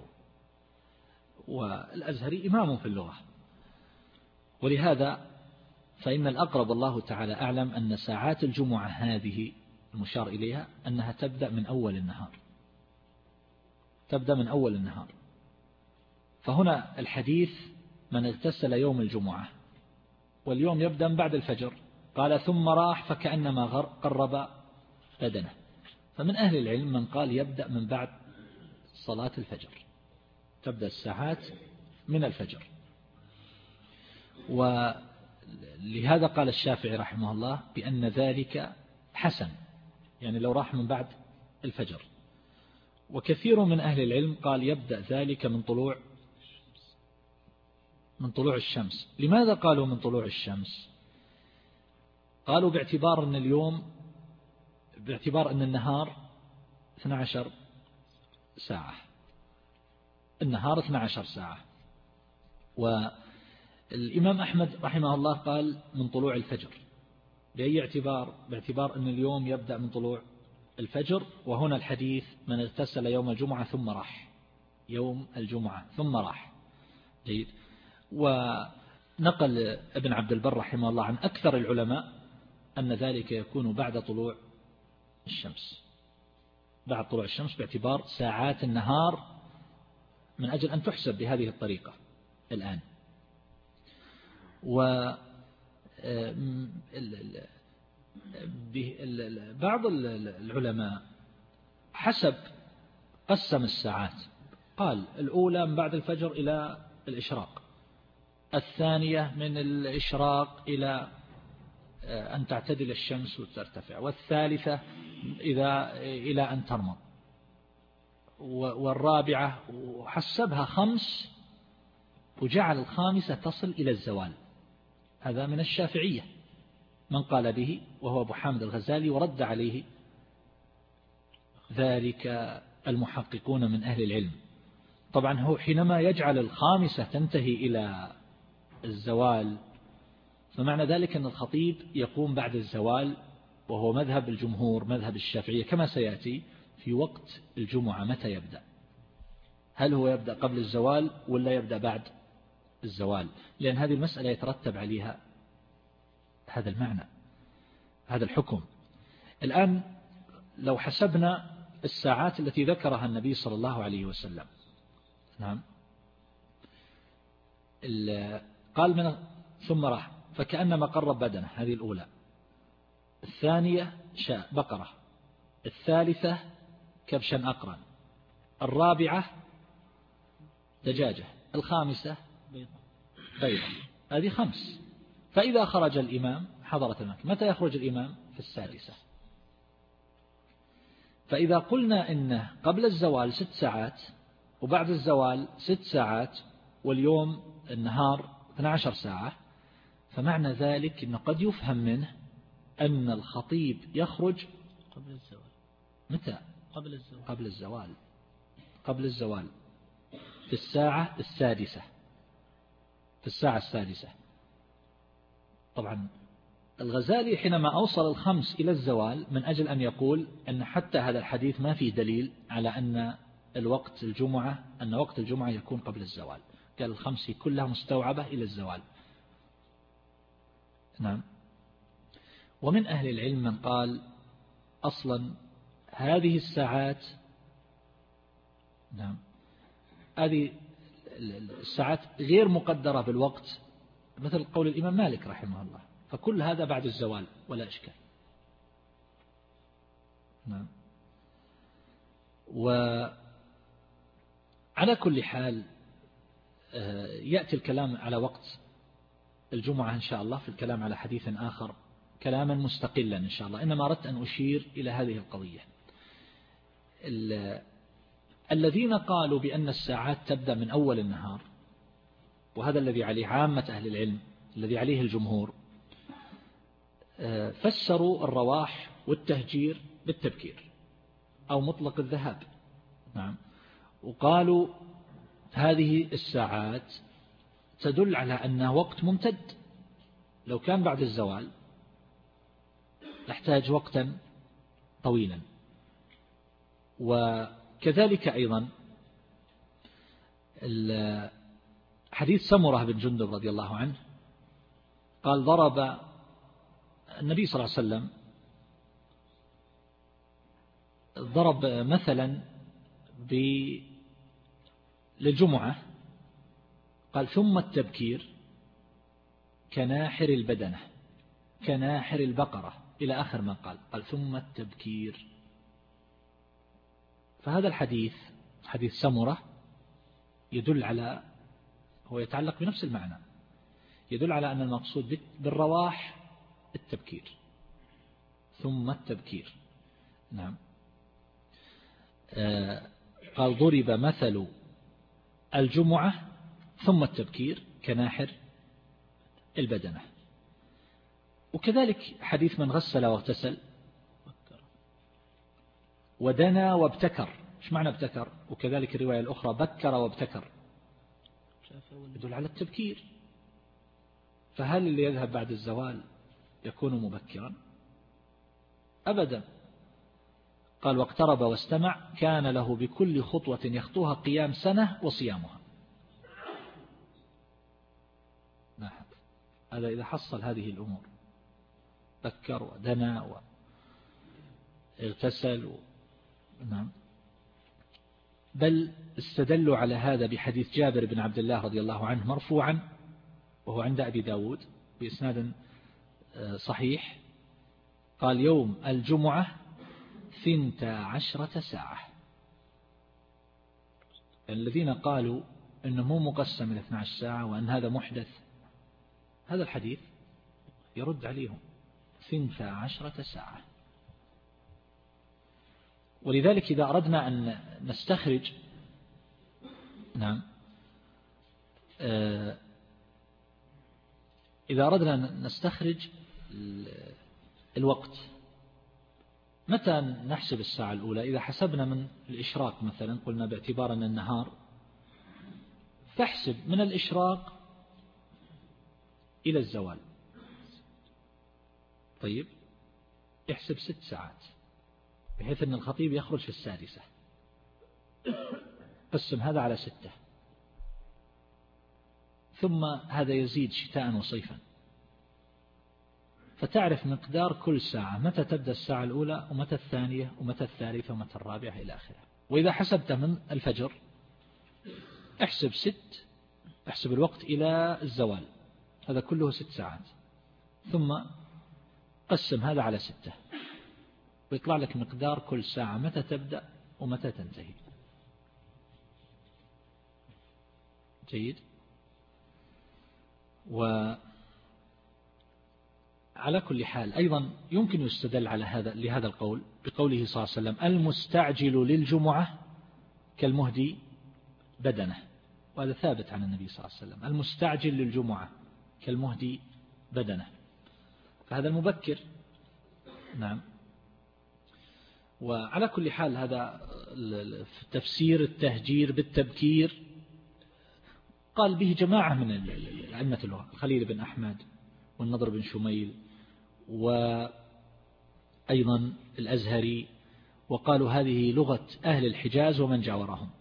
والأزهري إمام في اللغة، ولهذا فإن الأقرب الله تعالى أعلم أن ساعات الجمعة هذه المشار إليها أنها تبدأ من أول النهار، تبدأ من أول النهار. فهنا الحديث من اغتسل يوم الجمعة واليوم يبدأ بعد الفجر، قال ثم راح فكأنما قرب بدنه. فمن أهل العلم من قال يبدأ من بعد صلاة الفجر، تبدأ الساعات من الفجر. ولهذا قال الشافعي رحمه الله بأن ذلك حسن، يعني لو راح من بعد الفجر. وكثير من أهل العلم قال يبدأ ذلك من طلوع من طلوع الشمس. لماذا قالوا من طلوع الشمس؟ قالوا باعتبار أن اليوم باعتبار أن النهار اثنتا عشرة ساعة، النهار اثنتا عشرة ساعة. والإمام أحمد رحمه الله قال من طلوع الفجر، بأي اعتبار؟ باعتبار أن اليوم يبدأ من طلوع الفجر. وهنا الحديث من اغتسل يوم الجمعة ثم راح، يوم الجمعة ثم راح. جيد. ونقل ابن عبد البر رحمه الله عن أكثر العلماء أن ذلك يكون بعد طلوع الشمس، بعد طلوع الشمس باعتبار ساعات النهار، من أجل أن تحسب بهذه الطريقة الآن. و بعض العلماء حسب قسم الساعات، قال الأولى من بعد الفجر إلى الإشراق، الثانية من الإشراق إلى أن تعتدل الشمس وترتفع، والثالثة إذا إلى أن ترمض، والرابعة وحسبها خمس، وجعل الخامسة تصل إلى الزوال. هذا من الشافعية من قال به، وهو أبو حامد الغزالي، ورد عليه ذلك المحققون من أهل العلم. طبعا هو حينما يجعل الخامسة تنتهي إلى الزوال، فمعنى ذلك أن الخطيب يقوم بعد الزوال، وهو مذهب الجمهور مذهب الشافعية كما سيأتي في وقت الجمعة. متى يبدأ؟ هل هو يبدأ قبل الزوال ولا يبدأ بعد الزوال؟ لأن هذه المسألة يترتب عليها هذا المعنى، هذا الحكم. الآن لو حسبنا الساعات التي ذكرها النبي صلى الله عليه وسلم، نعم، قال من ثم راح فكأنما قرب بدنه، هذه الأولى. الثانية شاء بقرة، الثالثة كبشا أقرن، الرابعة دجاجة، الخامسة بيضة. هذه خمس. فإذا خرج الإمام حضرت المكة. متى يخرج الإمام؟ في السادسة. فإذا قلنا إنه قبل الزوال ست ساعات، وبعد الزوال ست ساعات، واليوم النهار اثنتا عشرة ساعة، فمعنى ذلك أنه قد يفهم منه أن الخطيب يخرج قبل الزوال. متى؟ قبل الزوال. قبل الزوال قبل الزوال في الساعة السادسة، في الساعة السادسة. طبعا الغزالي حينما أوصل الخمس إلى الزوال من أجل أن يقول أن حتى هذا الحديث ما فيه دليل على أن الوقت الجمعة أن وقت الجمعة يكون قبل الزوال، قال الخمس كلها مستوعبة إلى الزوال. نعم. ومن أهل العلم من قال أصلا هذه الساعات، نعم، هذه الساعات غير مقدرة بالوقت، مثل قول الإمام مالك رحمه الله، فكل هذا بعد الزوال ولا إشكال. نعم. وعلى كل حال يأتي الكلام على وقت الجمعة إن شاء الله في الكلام على حديث آخر كلاما مستقلا إن شاء الله. إنما أردت أن أشير إلى هذه القضية. الذين قالوا بأن الساعات تبدأ من أول النهار، وهذا الذي عليه عامة أهل العلم، الذي عليه الجمهور، فسروا الرواح والتهجير بالتبكير أو مطلق الذهاب. نعم. وقالوا هذه الساعات تدل على أنه وقت ممتد، لو كان بعد الزوال يحتاج وقتا طويلا. وكذلك أيضا حديث سمرة بن جندب رضي الله عنه قال ضرب النبي صلى الله عليه وسلم ضرب مثلا للجمعة، قال ثم التبكير كناحر البدنة كناحر البقرة إلى آخر ما قال قال ثم التبكير. فهذا الحديث حديث سمرة يدل على، هو يتعلق بنفس المعنى، يدل على أن المقصود بالرواح التبكير، ثم التبكير. نعم. آه قال ضرب مثل الجمعة ثم التبكير كناحر البدنة. وكذلك حديث من غسل واغتسل ودنا وابتكر. ايش معنى ابتكر؟ وكذلك الرواية الأخرى بكر وابتكر، يدل على التبكير. فهل اللي يذهب بعد الزوال يكون مبكرا؟ أبدا. قال واقترب واستمع كان له بكل خطوة يخطوها قيام سنة وصيامها. لاحظ هذا إذا حصل هذه الأمور، ذكر ودنا واغتسل و... نعم. بل استدلوا على هذا بحديث جابر بن عبد الله رضي الله عنه مرفوعا، وهو عند أبي داود بإسناد صحيح، قال يوم الجمعة ثنتا عشرة ساعة. الذين قالوا أنه مو مقسم إلى اثنتا عشرة ساعة وأن هذا محدث، هذا الحديث يرد عليهم، ثنتا عشرة ساعة. ولذلك إذا أردنا أن نستخرج نعم إذا أردنا أن نستخرج الوقت، متى نحسب الساعة الأولى؟ إذا حسبنا من الإشراق مثلا، قلنا باعتبار أن النهار، فاحسب من الإشراق إلى الزوال. طيب احسب ست ساعات، بحيث أن الخطيب يخرج في السادسة، قسم هذا على ستة، ثم هذا يزيد شتاء وصيفا، فتعرف مقدار كل ساعة، متى تبدأ الساعة الأولى ومتى الثانية ومتى الثالثة ومتى الرابعة إلى آخره. وإذا حسبت من الفجر احسب ست، احسب الوقت إلى الزوال، هذا كله ست ساعات، ثم قسم هذا على ستة، ويطلع لك مقدار كل ساعة متى تبدأ ومتى تنتهي. جيد. وعلى كل حال أيضا يمكن يستدل على هذا لهذا القول بقوله صلى الله عليه وسلم المستعجل للجمعة كالمهدي بدنه، وهذا ثابت عن النبي صلى الله عليه وسلم، المستعجل للجمعة كالمهدي بدنه، فهذا المبكر. نعم. وعلى كل حال هذا تفسير التهجير بالتبكير قال به جماعة من أئمة اللغة، الخليل بن أحمد والنضر بن شميل وأيضا الأزهري، وقالوا هذه لغة أهل الحجاز ومن جاورهم،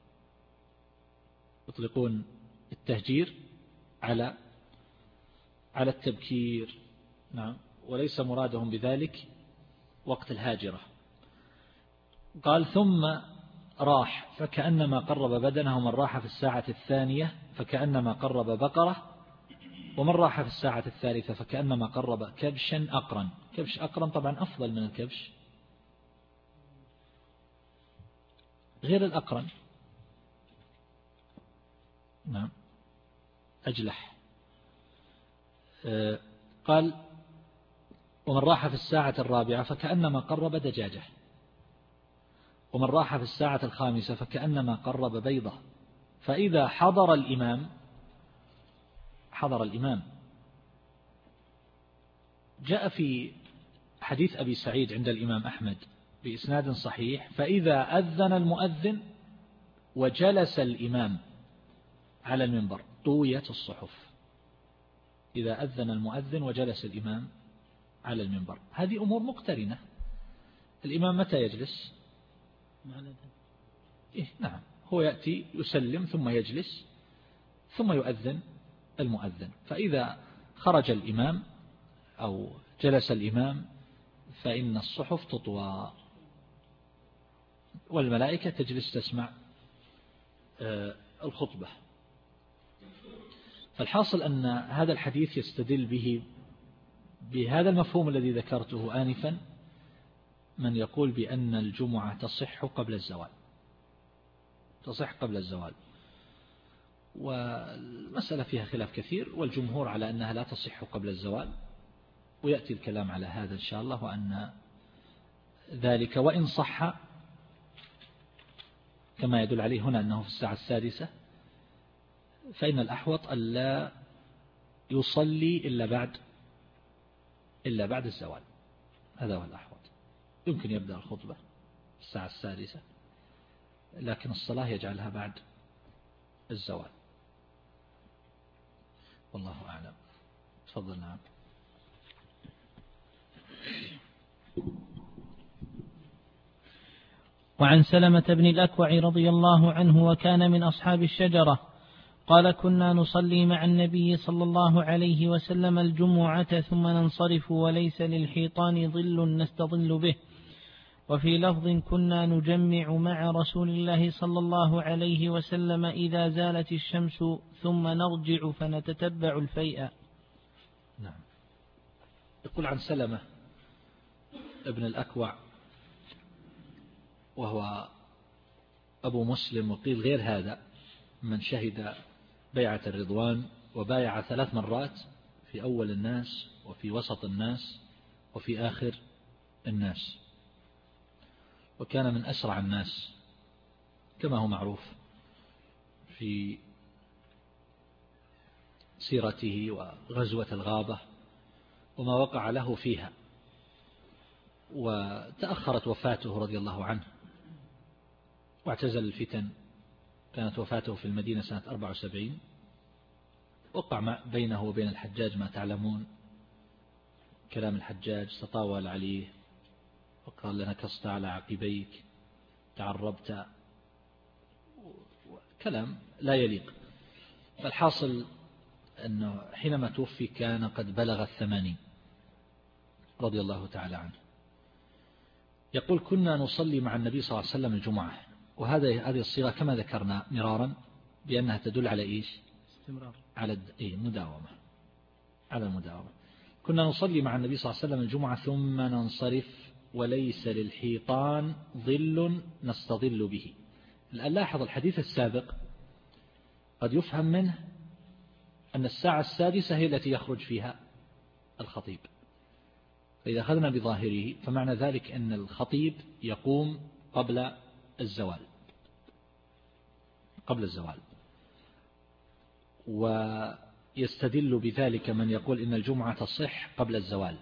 يطلقون التهجير على على التبكير. نعم. وليس مرادهم بذلك وقت الهاجرة. قال ثم راح فكأنما قرب بدنه، من راح في الساعة الثانية فكأنما قرب بقرة، ومن راح في الساعة الثالثة فكأنما قرب كبشا أقرن. كبش أقرن طبعا أفضل من الكبش غير الأقرن، نعم، أجلح. قال ومن راح في الساعة الرابعة فكأنما قرب دجاجة، ومن راح في الساعة الخامسة فكأنما قرب بيضة. فإذا حضر الإمام حضر الإمام جاء في حديث أبي سعيد عند الإمام أحمد بإسناد صحيح، فإذا أذن المؤذن وجلس الإمام على المنبر طويت الصحف. إذا أذن المؤذن وجلس الإمام على المنبر، هذه أمور مقترنة. الإمام متى يجلس؟ إيه نعم، هو يأتي يسلم ثم يجلس ثم يؤذن المؤذن. فإذا خرج الإمام أو جلس الإمام فإن الصحف تطوى والملائكة تجلس تسمع الخطبة. فالحاصل أن هذا الحديث يستدل به بهذا المفهوم الذي ذكرته آنفا، من يقول بأن الجمعة تصح قبل الزوال، تصح قبل الزوال، والمسألة فيها خلاف كثير، والجمهور على أنها لا تصح قبل الزوال، ويأتي الكلام على هذا إن شاء الله، وأن ذلك وإن صح كما يدل عليه هنا أنه في الساعة السادسة، فإن الأحوط ألا يصلي إلا بعد إلا بعد الزوال، هذا هو الأحوط. يمكن يبدأ الخطبة في الساعة السادسة، لكن الصلاة يجعلها بعد الزوال، والله أعلم. تفضل. نعم. وعن سلمة بن الأكوع رضي الله عنه وكان من أصحاب الشجرة قال كنا نصلي مع النبي صلى الله عليه وسلم الجمعة ثم ننصرف وليس للحيطان ظل نستظل به. وفي لفظ كنا نجمع مع رسول الله صلى الله عليه وسلم إذا زالت الشمس ثم نرجع فنتتبع الفيء. نعم. يقول عن سلمة ابن الأكوع وهو أبو مسلم وقيل غير هذا من شهد بيعة الرضوان وبايع ثلاث مرات في أول الناس وفي وسط الناس وفي آخر الناس، وكان من أسرع الناس كما هو معروف في سيرته وغزوة الغابة وما وقع له فيها. وتأخرت وفاته رضي الله عنه واعتزل الفتن، كانت وفاته في المدينة سنة أربعة وسبعين، وقع بينه وبين الحجاج ما تعلمون، كلام الحجاج تطاول عليه وقال لنكصت على عقبيك تعربت، كلام لا يليق. فالحاصل أنه حينما توفي كان قد بلغ الثمانين رضي الله تعالى عنه. يقول كنا نصلي مع النبي صلى الله عليه وسلم الجمعة، وهذا هذه الصيغة كما ذكرنا مرارا بأنها تدل على إيش؟ استمرار، على إيه؟ مداومة، على المداومة. كنا نصلي مع النبي صلى الله عليه وسلم الجمعة ثم ننصرف وليس للحيطان ظل نستظل به. الآن لاحظ الحديث السابق قد يفهم منه أن الساعة السادسة هي التي يخرج فيها الخطيب، فإذا أخذنا بظاهره فمعنى ذلك أن الخطيب يقوم قبل الزوال قبل الزوال ويستدل بذلك من يقول إن الجمعة تصح قبل الزوال.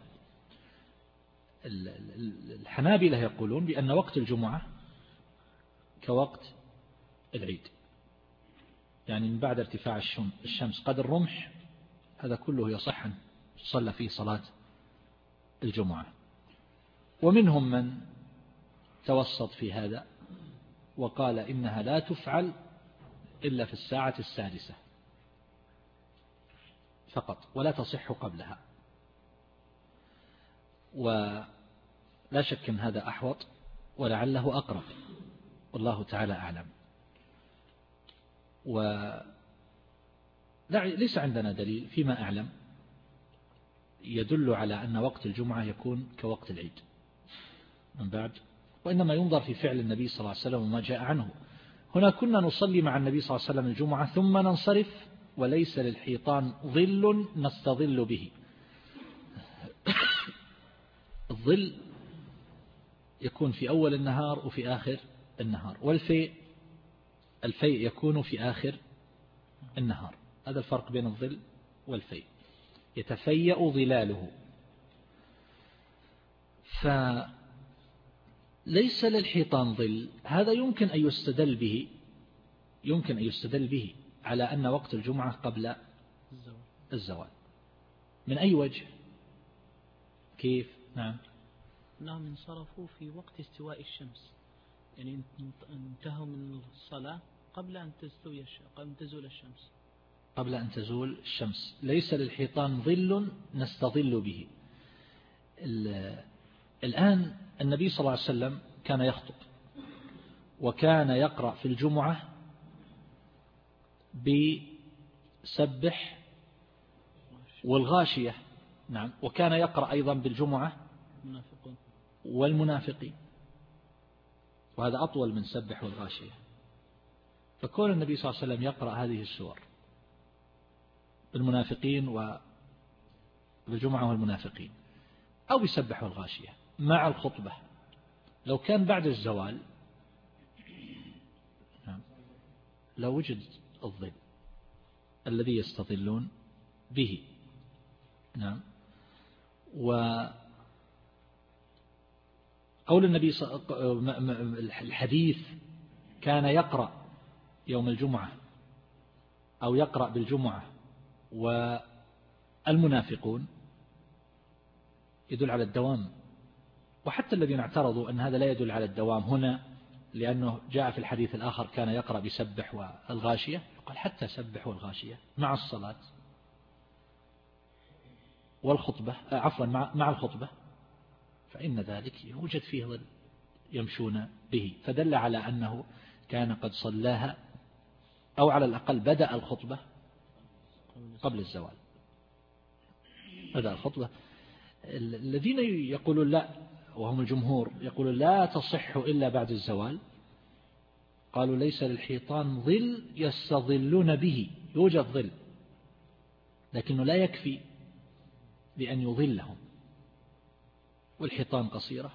الحنابلة يقولون بأن وقت الجمعة كوقت العيد، يعني من بعد ارتفاع الشمس قدر الرمح هذا كله يصح أن تصلى فيه صلاة الجمعة. ومنهم من توسط في هذا وقال إنها لا تفعل إلا في الساعة السادسة فقط ولا تصح قبلها، ولا شك أن هذا أحوط ولعله أقرب والله تعالى أعلم. وليس عندنا دليل فيما أعلم يدل على أن وقت الجمعة يكون كوقت العيد من بعد، وإنما ينظر في فعل النبي صلى الله عليه وسلم وما جاء عنه. هنا كنا نصلي مع النبي صلى الله عليه وسلم الجمعة ثم ننصرف وليس للحيطان ظل نستظل به. الظل يكون في أول النهار وفي آخر النهار، والفيء الفيء يكون في آخر النهار. هذا الفرق بين الظل والفيء، يتفيأ ظلاله. فليس للحيطان ظل، هذا يمكن أن يستدل به يمكن أن يستدل به على أن وقت الجمعة قبل الزوال. من أي وجه؟ كيف؟ نعم نعم انصرفوا في وقت استواء الشمس، يعني انتهوا من الصلاة قبل أن تستوي قبل أن تزول الشمس قبل أن تزول الشمس. ليس للحيطان ظل نستظل به. الآن النبي صلى الله عليه وسلم كان يخطب وكان يقرأ في الجمعة بسبح والغاشية، نعم، وكان يقرأ أيضا بالجمعة والمنافقين، وهذا أطول من سبح والغاشية. فكون النبي صلى الله عليه وسلم يقرأ هذه السور بالمنافقين وبالجمعة والمنافقين أو بسبح والغاشية مع الخطبة، لو كان بعد الزوال لو وجد الظل الذي يستظلون به. نعم. وقول النبي الحديث كان يقرأ يوم الجمعة أو يقرأ بالجمعة والمنافقون يدل على الدوام. وحتى الذين اعترضوا أن هذا لا يدل على الدوام هنا لأنه جاء في الحديث الآخر كان يقرأ بسبح والغاشية، يقول حتى سبح والغاشية مع الصلاة والخطبة، عفوا مع مع الخطبة، فإن ذلك يوجد فيه ظل يمشون به، فدل على أنه كان قد صلاها أو على الأقل بدأ الخطبة قبل الزوال. بدأ الخطبة. الذين يقولون لا، وهم الجمهور، يقولون لا تصح إلا بعد الزوال، قالوا ليس للحيطان ظل يستظلون به، يوجد ظل لكنه لا يكفي لأن يظلهم، والحيطان قصيرة،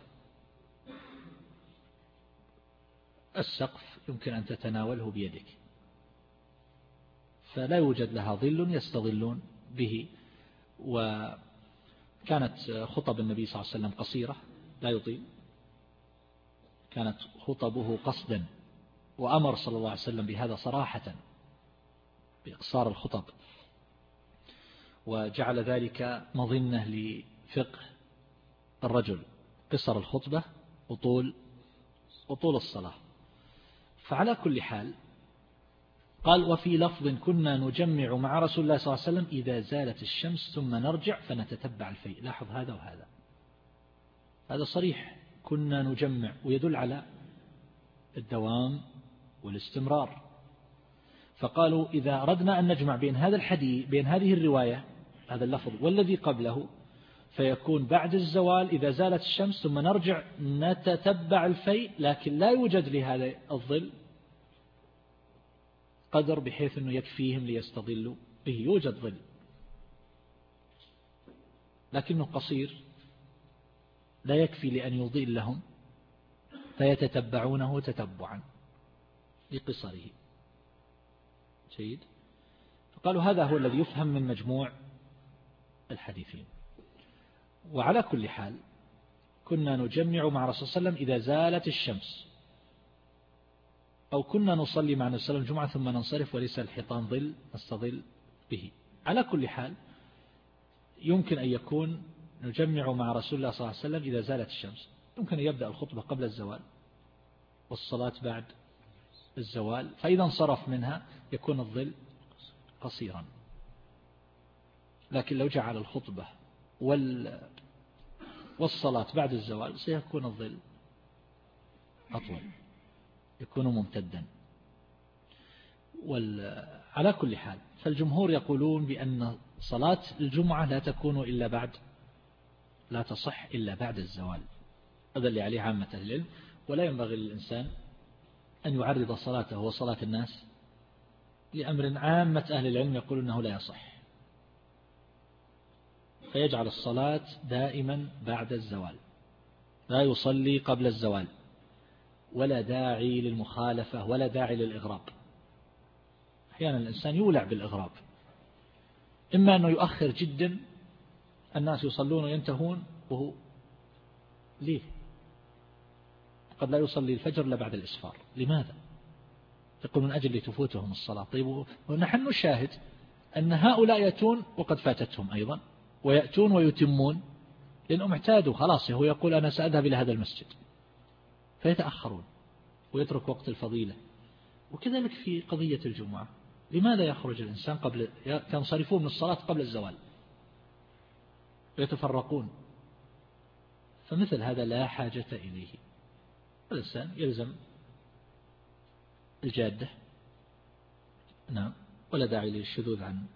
السقف يمكن أن تتناوله بيدك، فلا يوجد لها ظل يستظلون به. وكانت خطب النبي صلى الله عليه وسلم قصيرة لا يطيل، كانت خطبه قصدا، وأمر صلى الله عليه وسلم بهذا صراحة بإقصار الخطب، وجعل ذلك مظنة لفقه الرجل، قصر الخطبة وطول وطول الصلاة. فعلى كل حال قال وفي لفظ كنا نجمع مع رسول الله صلى الله عليه وسلم إذا زالت الشمس ثم نرجع فنتتبع الفيء. لاحظ هذا وهذا، هذا صريح كنا نجمع، ويدل على الدوام والاستمرار. فقالوا إذا أردنا أن نجمع بين هذا الحديث بين هذه الرواية هذا اللفظ والذي قبله، فيكون بعد الزوال إذا زالت الشمس ثم نرجع نتتبع الفيء، لكن لا يوجد لهذا الظل قدر بحيث أنه يكفيهم ليستظلوا به. يوجد ظل لكنه قصير لا يكفي لأن يضيء لهم، فيتتبعونه تتبعا لقصره. جيد. فقالوا هذا هو الذي يفهم من مجموع الحديثين. وعلى كل حال كنا نجمع مع رسول الله صلى الله عليه وسلم إذا زالت الشمس، أو كنا نصلي مع النبي صلى الله عليه وسلم الجمعة ثم ننصرف وليس الحيطان ظل نستظل به. على كل حال يمكن أن يكون نجمع مع رسول الله صلى الله عليه وسلم إذا زالت الشمس، يمكن أن يبدأ الخطبة قبل الزوال والصلاة بعد الزوال، فإذا انصرف منها يكون الظل قصيرا. لكن لو جعل الخطبة والصلاة بعد الزوال سيكون الظل أطول، يكون ممتدا. وعلى كل حال فالجمهور يقولون بأن صلاة الجمعة لا تكون إلا بعد لا تصح إلا بعد الزوال، هذا اللي عليه عامة العلم. ولا ينبغي للإنسان أن يعرض صلاته وصلاة الناس لأمر عامة أهل العلم يقولون أنه لا يصح، فيجعل الصلاة دائما بعد الزوال، لا يصلي قبل الزوال، ولا داعي للمخالفة ولا داعي للإغراب. أحيانا الإنسان يولع بالإغراب، إما أنه يؤخر جدا الناس يصلون وينتهون وهو ليه قد لا يصلي الفجر إلا بعد الإسفار. لماذا؟ يقول من أجل لتفوتهم الصلاة. طيب ونحن نشاهد أن هؤلاء يأتون وقد فاتتهم أيضا، ويأتون ويتمون لأنهم اعتادوا خلاص، هو يقول أنا سأذهب إلى هذا المسجد، فيتأخرون ويترك وقت الفضيلة. وكذلك في قضية الجمعة، لماذا يخرج الإنسان قبل ينصرفون من الصلاة قبل الزوال ويتفرقون؟ فمثل هذا لا حاجة إليه. الإنسان يلزم الجادة، نعم، ولا داعي للشذوذ عن،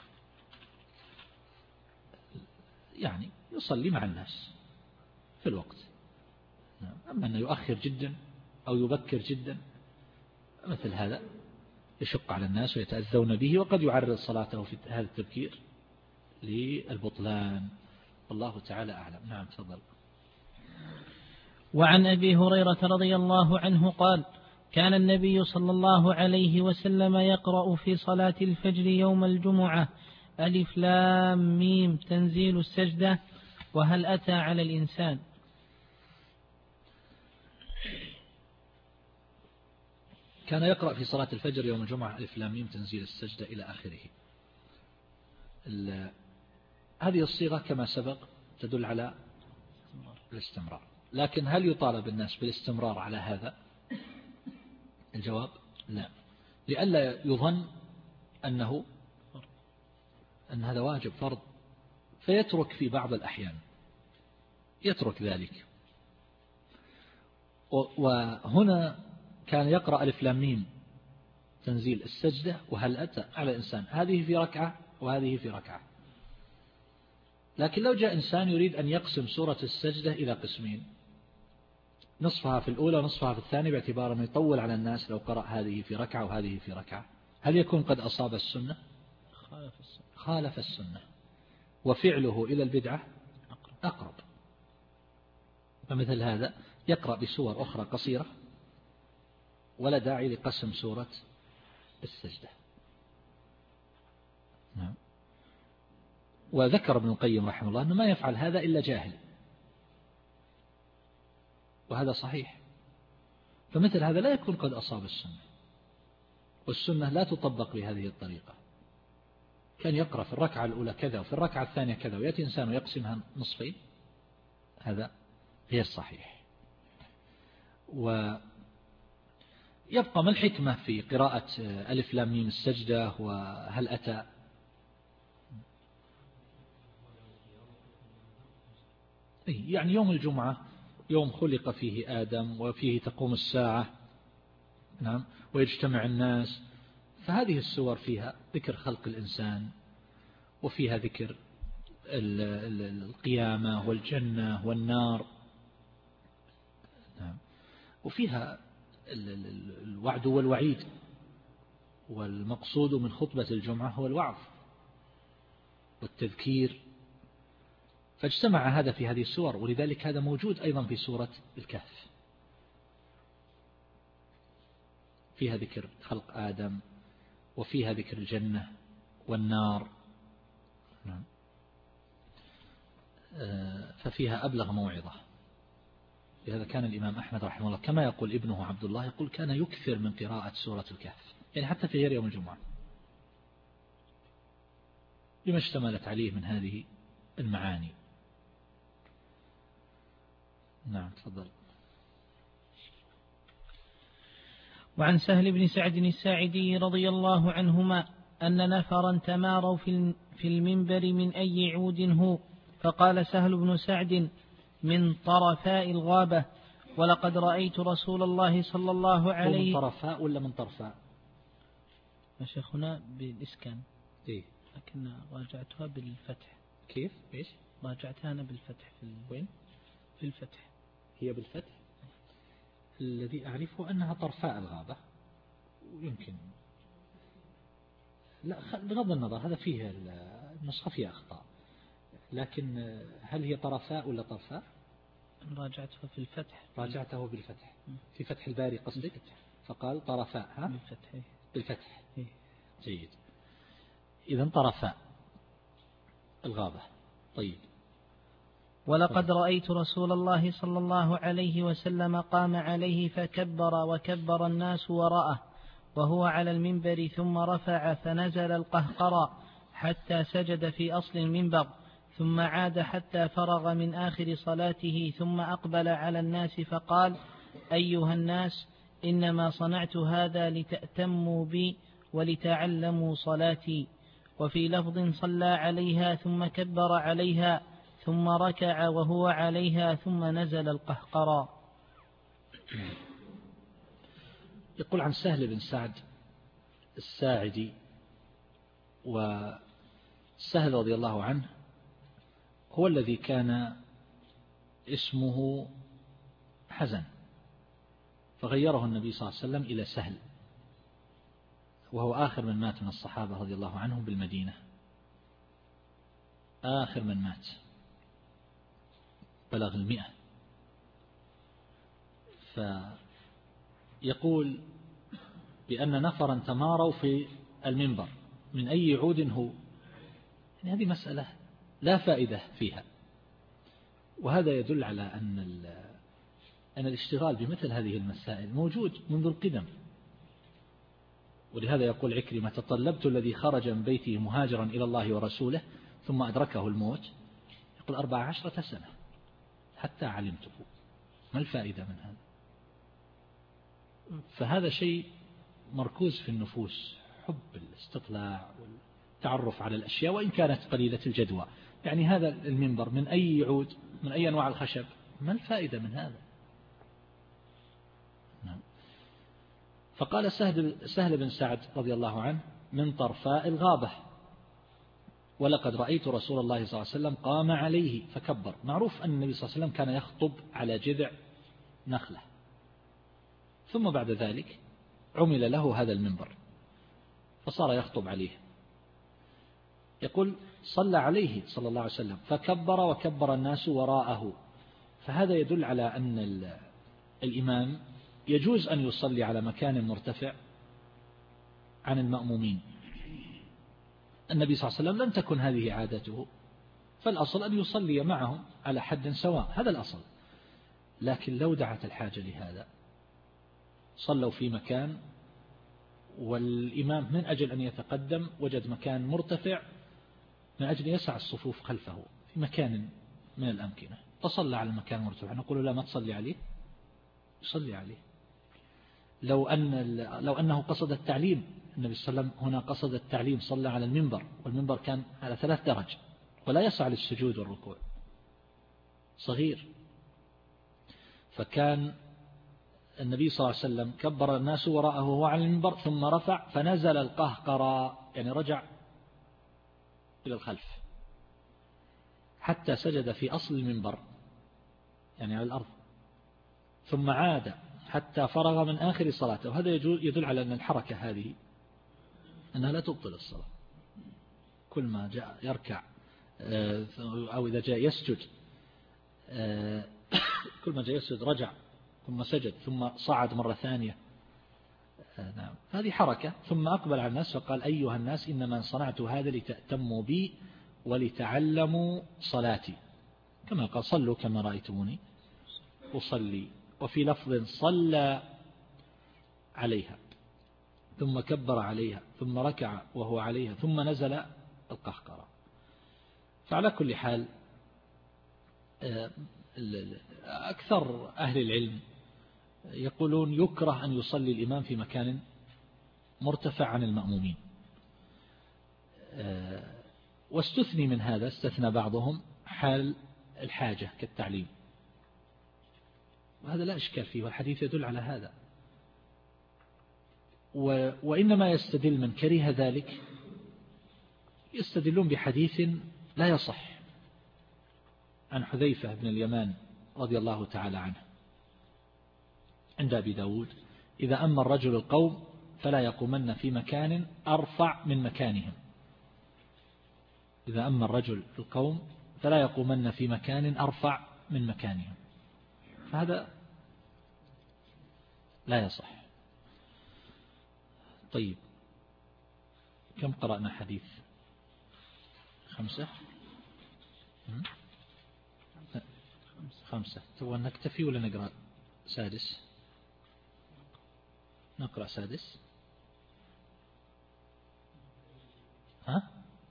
يعني يصلي مع الناس في الوقت. نعم. أما أنه يؤخر جدا أو يبكر جدا مثل هذا يشق على الناس ويتأذون به، وقد يعرض صلاته في هذا التبكير للبطلان. والله تعالى أعلم. نعم تفضل. وعن أبي هريرة رضي الله عنه قال كان النبي صلى الله عليه وسلم يقرأ في صلاة الفجر يوم الجمعة ألف لام ميم تنزيل السجدة وهل أتى على الإنسان. كان يقرأ في صلاة الفجر يوم الجمعة ألف لام ميم تنزيل السجدة إلى آخره. هذه الصيغة كما سبق تدل على الاستمرار، لكن هل يطالب الناس بالاستمرار على هذا الجواب لا، لئلا يظن أنه أن هذا واجب فرض فيترك في بعض الأحيان، يترك ذلك. وهنا كان يقرأ ألف لام ميم تنزيل السجدة وهل أتى على الإنسان، هذه في ركعة وهذه في ركعة. لكن لو جاء إنسان يريد أن يقسم سورة السجدة إلى قسمين، نصفها في الأولى ونصفها في الثانية، باعتبار أنه يطول على الناس لو قرأ هذه في ركعة وهذه في ركعة، هل يكون قد أصاب السنة؟ خالف السنة, خالف السنة. وفعله إلى البدعة أقرب. فمثل هذا يقرأ بسور أخرى قصيرة ولا داعي لقسم سورة السجدة. نعم. وذكر ابن القيم رحمه الله أنه ما يفعل هذا إلا جاهل، وهذا صحيح. فمثل هذا لا يكون قد أصاب السنة، والسنة لا تطبق بهذه الطريقة. كان يقرأ في الركعة الأولى كذا وفي الركعة الثانية كذا ويأتي إنسان ويقسمها نصفين، هذا غير صحيح. ويبقى ما الحكمة في قراءة ألف لام ميم السجدة وهل أتى؟ يعني يوم الجمعة يوم خلق فيه آدم وفيه تقوم الساعة، نعم، ويجتمع الناس، فهذه السور فيها ذكر خلق الإنسان وفيها ذكر القيامة والجنة والنار، نعم، وفيها الوعد والوعيد، والمقصود من خطبة الجمعة هو الوعظ والتذكير، فاجتمع هذا في هذه السور. ولذلك هذا موجود أيضا في سورة الكهف، فيها ذكر خلق آدم وفيها ذكر الجنة والنار، ففيها أبلغ موعظة. لهذا كان الإمام أحمد رحمه الله كما يقول ابنه عبد الله، يقول كان يكثر من قراءة سورة الكهف، يعني حتى في غير يوم الجمعة، لما اشتملت عليه من هذه المعاني. نعم تفضل. وعن سهل بن سعد الساعدي رضي الله عنهما أن نفرا تماروا في المنبر من أي عود هو، فقال سهل بن سعد من طرفاء الغابة، ولقد رأيت رسول الله صلى الله عليه وسلم. من طرفاء ولا من طرفاء؟ يا شيخنا بالإسكان، إيه؟ لكن راجعتها بالفتح. كيف؟ إيش؟ راجعتها أنا بالفتح في ال... وين؟ في الفتح. هي بالفتح. الذي أعرفه أنها طرفاء الغابة، ويمكن لا، بغض النظر هذا فيه النسخة فيها أخطاء، لكن هل هي طرفاء ولا طرفاء؟ راجعتها في الفتح. راجعته بالفتح في فتح الباري قصدك؟ فقال طرفاء. ها؟ بالفتح. بالفتح. إيه؟ جيد. إذن طرفاء الغابة. طيب. ولقد رأيت رسول الله صلى الله عليه وسلم قام عليه فكبر وكبر الناس وراءه وهو على المنبر، ثم رفع فنزل القهقرى حتى سجد في أصل المنبر، ثم عاد حتى فرغ من آخر صلاته، ثم أقبل على الناس فقال: أيها الناس، إنما صنعت هذا لتأتموا بي ولتعلموا صلاتي. وفي لفظ: صلى عليها ثم كبر عليها ثم ركع وهو عليها ثم نزل القهقرى. يقول عن سهل بن سعد الساعدي، وسهل رضي الله عنه هو الذي كان اسمه حزن، فغيره النبي صلى الله عليه وسلم إلى سهل، وهو آخر من مات من الصحابة رضي الله عنهم بالمدينة، آخر من مات، بلغ المئة. فيقول بأن نفرا تماروا في المنبر من أي عود هو، يعني هذه مسألة لا فائدة فيها، وهذا يدل على أن أن الاشتغال بمثل هذه المسائل موجود منذ القدم. ولهذا يقول عكرمة: تطلبت الذي خرج من بيته مهاجرا إلى الله ورسوله ثم أدركه الموت، يقول أربع عشرة سنة حتى علمته. ما الفائدة من هذا؟ فهذا شيء مركوز في النفوس، حب الاستطلاع والتعرف على الأشياء وإن كانت قليلة الجدوى. يعني هذا المنبر من أي عود، من أي أنواع الخشب، ما الفائدة من هذا؟ نعم. فقال سهل بن سعد رضي الله عنه: من طرفاء الغابة، ولقد رأيت رسول الله صلى الله عليه وسلم قام عليه فكبر. معروف أن النبي صلى الله عليه وسلم كان يخطب على جذع نخلة، ثم بعد ذلك عمل له هذا المنبر فصار يخطب عليه. يقول: صلى عليه صلى الله عليه وسلم فكبر وكبر الناس وراءه. فهذا يدل على أن الإمام يجوز أن يصلي على مكان مرتفع عن المأمومين. النبي صلى الله عليه وسلم لم تكن هذه عادته، فالأصل أن يصلي معهم على حد سواء، هذا الأصل. لكن لو دعت الحاجة لهذا صلوا في مكان، والإمام من أجل أن يتقدم وجد مكان مرتفع من أجل يسع الصفوف خلفه في مكان من الأمكنة، تصلى على المكان المرتفع، نقول لا ما تصلي عليه، يصلي عليه. لو أن لو أنه قصد التعليم، النبي صلى الله عليه وسلم هنا قصد التعليم، صلى على المنبر، والمنبر كان على ثلاث درج ولا يسع للسجود والركوع، صغير. فكان النبي صلى الله عليه وسلم كبر الناس وراءه وهو على المنبر، ثم رفع فنزل القهقرى، يعني رجع إلى الخلف حتى سجد في أصل المنبر، يعني على الأرض، ثم عاد حتى فرغ من آخر صلاته. وهذا يدل على أن الحركة هذه أنها لا تبطل الصلاة. كل ما جاء يركع أو إذا جاء يسجد، كل ما جاء يسجد رجع ثم سجد ثم صعد مرة ثانية. نعم، هذه حركة. ثم أقبل على الناس فقال: أيها الناس إنما صنعت هذا لتأتموا بي ولتعلموا صلاتي، كما قال: صلوا كما رأيتموني أصلي. وفي لفظ: صلى عليها ثم كبر عليها ثم ركع وهو عليها ثم نزل القهقرة. فعلى كل حال أكثر أهل العلم يقولون يكره أن يصلي الإمام في مكان مرتفع عن المأمومين، واستثني من هذا، استثنى بعضهم حال الحاجة كالتعليم، وهذا لا إشكال فيه، والحديث يدل على هذا. وإنما يستدل من كره ذلك، يستدلون بحديث لا يصح عن حذيفة بن اليمان رضي الله تعالى عنه عند أبي داود: إذا أما الرجل القوم فلا يقومن في مكان أرفع من مكانهم. إذا أما الرجل القوم فلا يقومن في مكان أرفع من مكانهم. فهذا لا يصح. طيب، كم قرأنا حديث؟ خمسة خمسة تبغى نكتفي ولا نقرأ سادس؟ نقرأ سادس. ها؟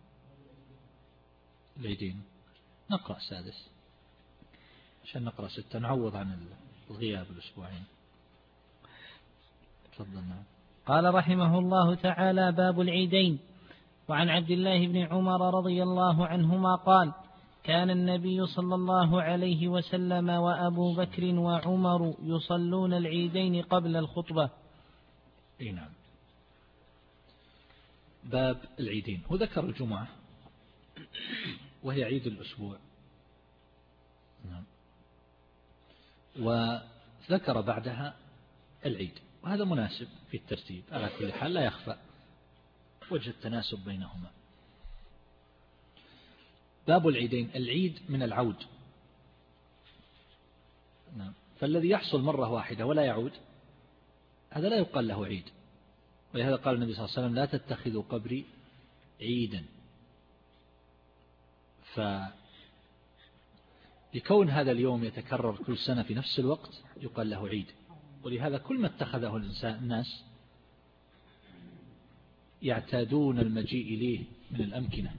العيدين نقرأ سادس عشان نقرأ ستة، نعوض عن الغياب الأسبوعين. تفضلنا. قال رحمه الله تعالى: باب العيدين. وعن عبد الله بن عمر رضي الله عنهما قال: كان النبي صلى الله عليه وسلم وأبو بكر وعمر يصلون العيدين قبل الخطبة. اي نعم. باب العيدين، وذكر الجمعة وهي عيد الأسبوع، نعم، وذكر بعدها العيد، وهذا مناسب في الترتيب على كل حال، لا يخفى وجه التناسب بينهما. باب العيدين، العيد من العود، نعم، فالذي يحصل مرة واحدة ولا يعود هذا لا يقال له عيد. ولهذا قال النبي صلى الله عليه وسلم: لا تتخذوا قبري عيدا. فلكون هذا اليوم يتكرر كل سنة في نفس الوقت يقال له عيد. ولهذا كل ما اتخذه الإنسان الناس يعتادون المجيء إليه من الأمكنة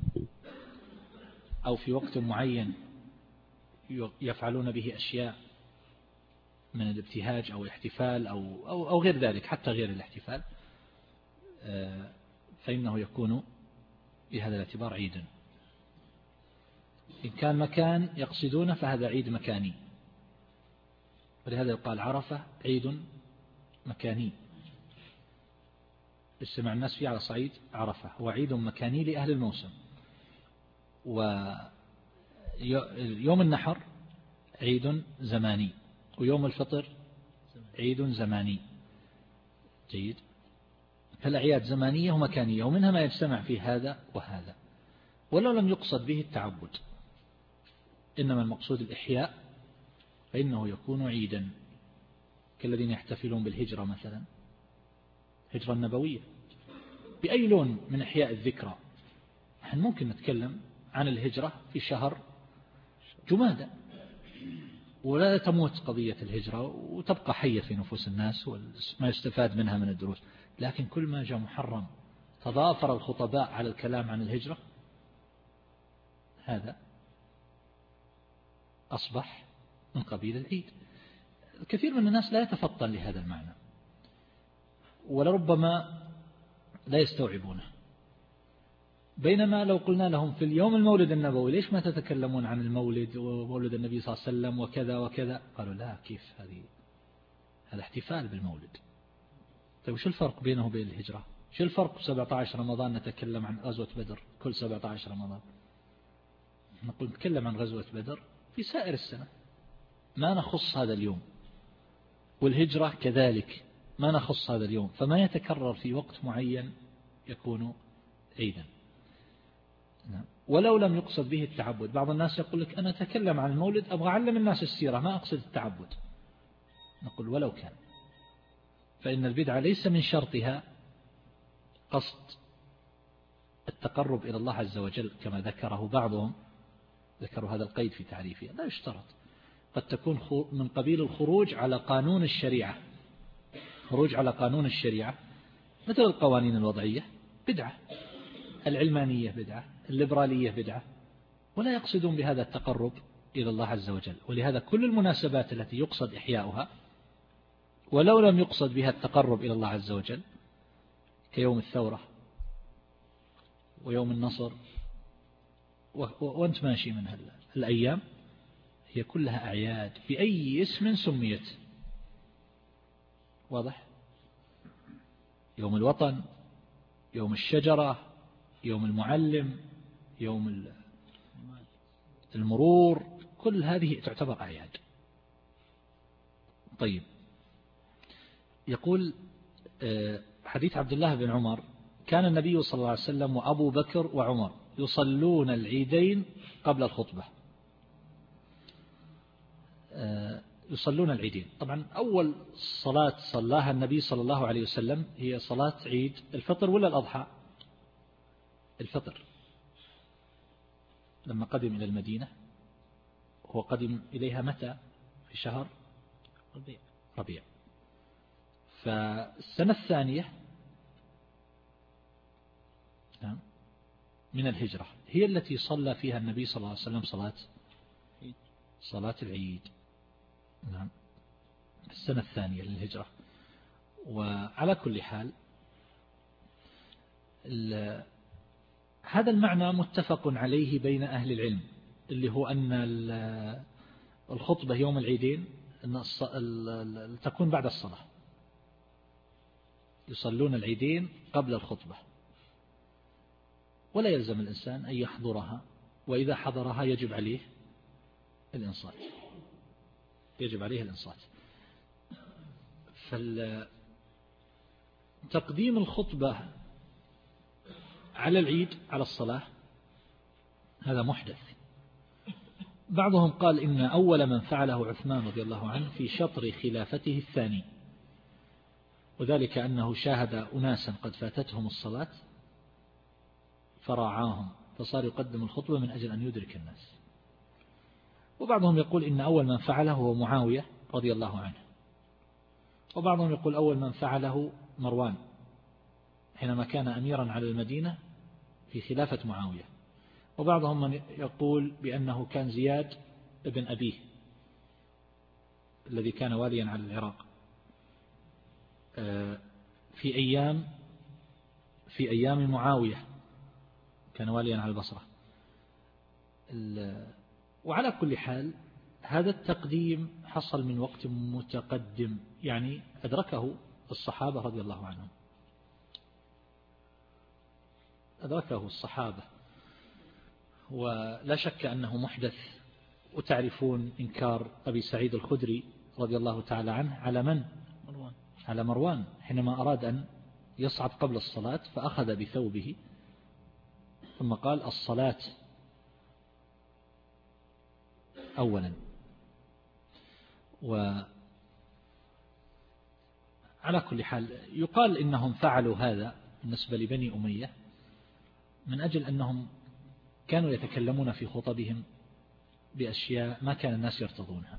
أو في وقت معين يفعلون به أشياء من الابتهاج أو احتفال أو, أو, أو غير ذلك، حتى غير الاحتفال، فإنه يكون بهذا الاعتبار عيدا. إن كان مكان يقصدونه فهذا عيد مكاني، ولهذا يقال عرفة عيد مكاني، اجتمع الناس فيه على صعيد عرفة، هو عيد مكاني لأهل الموسم. ويوم النحر عيد زماني، ويوم الفطر عيد زماني. جيد. فالأعياد زمانية ومكانية، ومنها ما يجتمع في هذا وهذا، ولو لم يقصد به التعبد، إنما المقصود الإحياء، فإنه يكون عيدا، كالذين يحتفلون بالهجرة مثلا، هجرة النبوية، بأي لون من إحياء الذكرى. نحن ممكن نتكلم عن الهجرة في شهر جمادى ولا تموت قضية الهجرة وتبقى حية في نفوس الناس وما يستفاد منها من الدروس، لكن كل ما جاء محرم تضافر الخطباء على الكلام عن الهجرة، هذا أصبح من قبيل العيد. الكثير من الناس لا يتفطن لهذا المعنى، ولربما لا يستوعبونه. بينما لو قلنا لهم في اليوم المولد النبوي ليش ما تتكلمون عن المولد ومولد النبي صلى الله عليه وسلم وكذا وكذا، قالوا لا، كيف هذه، هذا احتفال بالمولد. طيب وش الفرق بينه وبين الهجرة؟ شو الفرق سبعة عشر رمضان نتكلم عن غزوة بدر كل سبعة عشر رمضان؟ نقول نتكلم عن غزوة بدر في سائر السنة، ما نخص هذا اليوم، والهجرة كذلك ما نخص هذا اليوم، فما يتكرر في وقت معين يكون عيدا. ولو لم يقصد به التعبد. بعض الناس يقول لك أنا أتكلم عن المولد أبغى أعلم الناس السيرة، ما أقصد التعبد. نقول ولو كان، فإن البدعة ليس من شرطها قصد التقرب إلى الله عز وجل كما ذكره بعضهم، ذكروا هذا القيد في تعريفه، لا يشترط، قد تكون من قبيل الخروج على قانون الشريعة، خروج على قانون الشريعة مثل القوانين الوضعية بدعة، العلمانية بدعة، الليبرالية بدعة، ولا يقصدون بهذا التقرب إلى الله عز وجل. ولهذا كل المناسبات التي يقصد إحياؤها ولو لم يقصد بها التقرب إلى الله عز وجل، كيوم الثورة ويوم النصر وانت ماشي من الأيام، هي كلها أعياد بأي اسم سميت. واضح؟ يوم الوطن، يوم الشجرة، يوم المعلم، يوم المرور، كل هذه تعتبر أعياد. طيب، يقول حديث عبد الله بن عمر: كان النبي صلى الله عليه وسلم وأبو بكر وعمر يصلون العيدين قبل الخطبة. يصلون العيدين، طبعا أول صلاة صلاها النبي صلى الله عليه وسلم هي صلاة عيد الفطر ولا الأضحى؟ الفطر، لما قدم إلى المدينة. هو قدم إليها متى؟ في شهر ربيع, ربيع. فالسنة الثانية من الهجرة هي التي صلى فيها النبي صلى الله عليه وسلم صلاة صلاة العيد. نعم، السنة الثانية للهجرة. وعلى كل حال هذا المعنى متفق عليه بين أهل العلم، اللي هو أن الخطبة يوم العيدين تكون بعد الصلاة، يصلون العيدين قبل الخطبة، ولا يلزم الإنسان أن يحضرها، وإذا حضرها يجب عليه الإنصات، يجب عليه الإنصات. فتقديم الخطبة على العيد على الصلاة هذا محدث. بعضهم قال إن أول من فعله عثمان رضي الله عنه في شطر خلافته الثاني، وذلك أنه شاهد أناسا قد فاتتهم الصلاة فراعاهم، فصار يقدم الخطبة من أجل أن يدرك الناس. وبعضهم يقول إن أول من فعله هو معاوية رضي الله عنه، وبعضهم يقول أول من فعله مروان حينما كان أميرا على المدينة في خلافة معاوية، وبعضهم من يقول بأنه كان زياد ابن أبيه الذي كان واليا على العراق في أيام في أيام معاوية كان واليا على البصرة. وعلى كل حال هذا التقديم حصل من وقت متقدم، يعني أدركه الصحابة رضي الله عنهم، أدركه الصحابة، ولا شك أنه محدث. وتعرفون إنكار أبي سعيد الخدري رضي الله تعالى عنه على من؟ مروان. على مروان حينما أراد أن يصعد قبل الصلاة فأخذ بثوبه ثم قال الصلاة أولا. وعلى كل حال يقال إنهم فعلوا هذا بالنسبة لبني أمية من أجل أنهم كانوا يتكلمون في خطبهم بأشياء ما كان الناس يرتضونها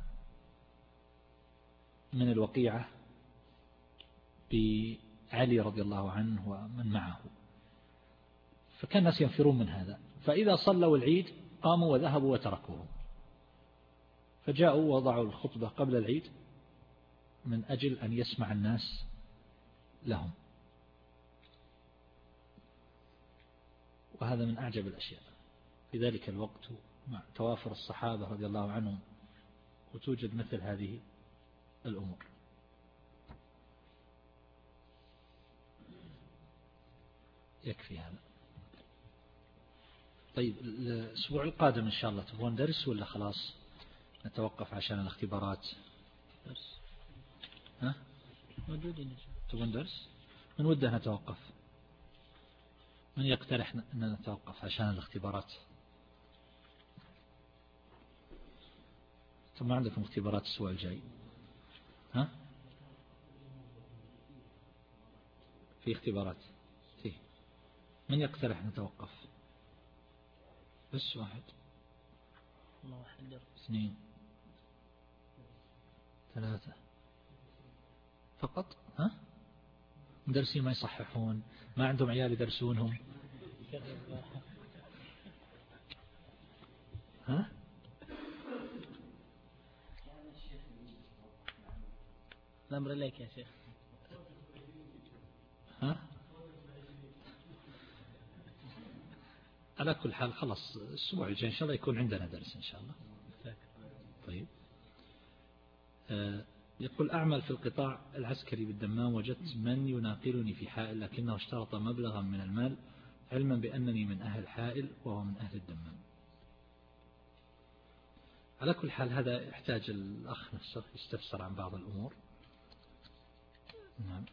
من الوقيعة بعلي رضي الله عنه ومن معه، فكان الناس ينفرون من هذا، فإذا صلوا العيد قاموا وذهبوا وتركوه، فجاءوا ووضعوا الخطبة قبل العيد من أجل أن يسمع الناس لهم. وهذا من أعجب الأشياء في ذلك الوقت مع توافر الصحابة رضي الله عنهم وتوجد مثل هذه الأمور. يكفي هذا. طيب الأسبوع القادم إن شاء الله تبغون درس ولا خلاص نتوقف عشان الاختبارات؟ درس. ها؟ موجودين. تبغون درس؟ من وده نتوقف؟ من يقترح أن نتوقف عشان الاختبارات؟ ثم عندكم اختبارات الأسبوع الجاي. ها؟ في اختبارات فيه. من يقترح نتوقف؟ بس واحد. الله واحد. اثنين ثلاثة فقط. ها؟ مدرسين ما يصححون، ما عندهم عيال يدرسونهم. ها؟ الأمر إليك يا شيخ. ها؟ على كل حال خلص الأسبوع الجاي إن شاء الله يكون عندنا درس إن شاء الله. طيب. آه يقول أعمل في القطاع العسكري بالدمام، وجدت من يناقلني في حائل لكنه اشترط مبلغا من المال علما بأنني من أهل حائل وهو من أهل الدمام. على كل حال هذا يحتاج الأخ نفسه يستفسر عن بعض الأمور. نعم.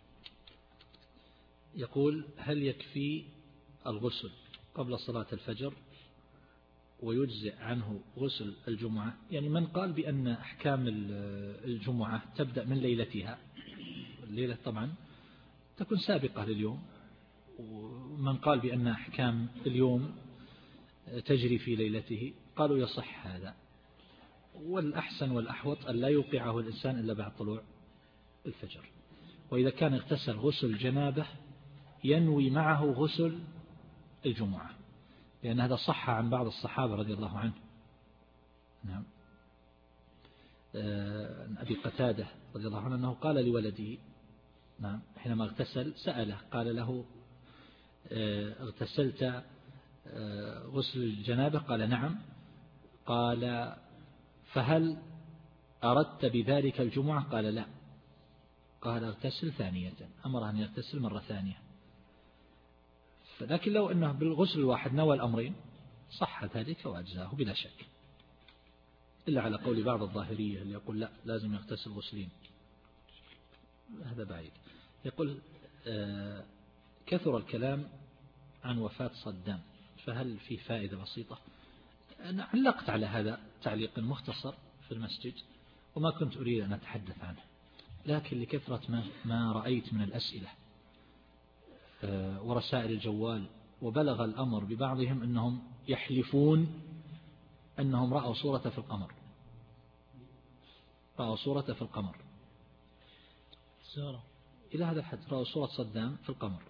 يقول هل يكفي الغسل قبل صلاة الفجر ويجزئ عنه غسل الجمعة؟ يعني من قال بأن أحكام الجمعة تبدأ من ليلتها، الليلة طبعا تكون سابقة لليوم، ومن قال بأن أحكام اليوم تجري في ليلته قالوا يصح هذا، والأحسن والأحوط أن لا يوقعه الإنسان إلا بعد طلوع الفجر. وإذا كان اغتسل غسل جنابه ينوي معه غسل الجمعة، لأن هذا صح عن بعض الصحابة رضي الله عنه. نعم. أبي قتادة رضي الله عنه أنه قال لولده نعم حينما اغتسل سأله قال له اغتسلت غسل الجنابة؟ قال نعم. قال فهل أردت بذلك الجمعة؟ قال لا. قال اغتسل ثانية، أمر أن يغتسل مرة ثانية. لكن لو أنه بالغسل الواحد نوى الأمرين صح ذلك وأجزاه بلا شك، إلا على قول بعض الظاهرية اللي يقول لا لازم يغتسل غسلين، هذا بعيد. يقول آه كثر الكلام عن وفاة صدام، فهل في فائدة بسيطة؟ أنا علقت على هذا تعليق مختصر في المسجد وما كنت أريد أن أتحدث عنه، لكن لكثرة ما, ما رأيت من الأسئلة ورسائل الجوال، وبلغ الأمر ببعضهم أنهم يحلفون أنهم رأوا صورة في القمر، رأوا صورة في القمر صورة إلى هذا الحد، رأوا صورة صدام في القمر.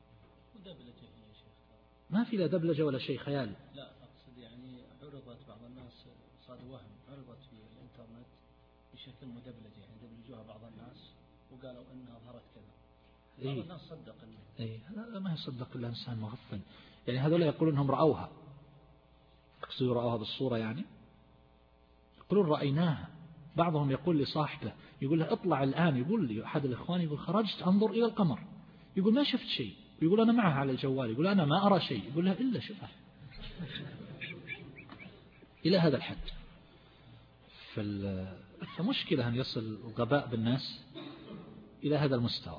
ما في لا دبلجة ولا شيء، خيال. لا أقصد يعني عرضت بعض الناس صار وهم، عرضت في الإنترنت بشكل مدبلج، يعني دبلجوها بعض الناس وقالوا انها ظهرت كذا. إيه؟ بعض الناس صدق انه اي هذا ما يصدق الا انسان مغفل. يعني هذول يقولون انهم راوها، يقصدوا راوها بالصوره، يعني يقولون رايناها. بعضهم يقول لصاحبه، يقول له اطلع الان، يقول لي احد الاخوان، يقول خرجت انظر الى القمر، يقول ما شفت شيء، يقول انا معها على الجوال، يقول انا ما ارى شيء، يقول له الا شفه. الى هذا الحد. فمشكلة أن يصل الغباء بالناس إلى هذا المستوى.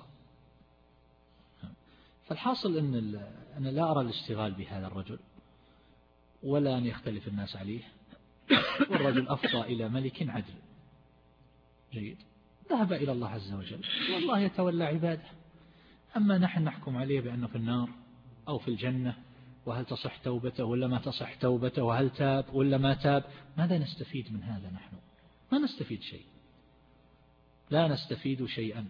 فالحاصل أن أنا لا أرى الاشتغال بهذا الرجل ولا أن يختلف الناس عليه، والرجل أفضى إلى ملك عدل جيد، ذهب إلى الله عز وجل والله يتولى عباده. أما نحن نحكم عليه بأنه في النار أو في الجنة، وهل تصح توبته ولا ما تصح توبته، وهل تاب ولا ما تاب، ماذا نستفيد من هذا؟ نحن ما نستفيد شيء، لا نستفيد شيئا.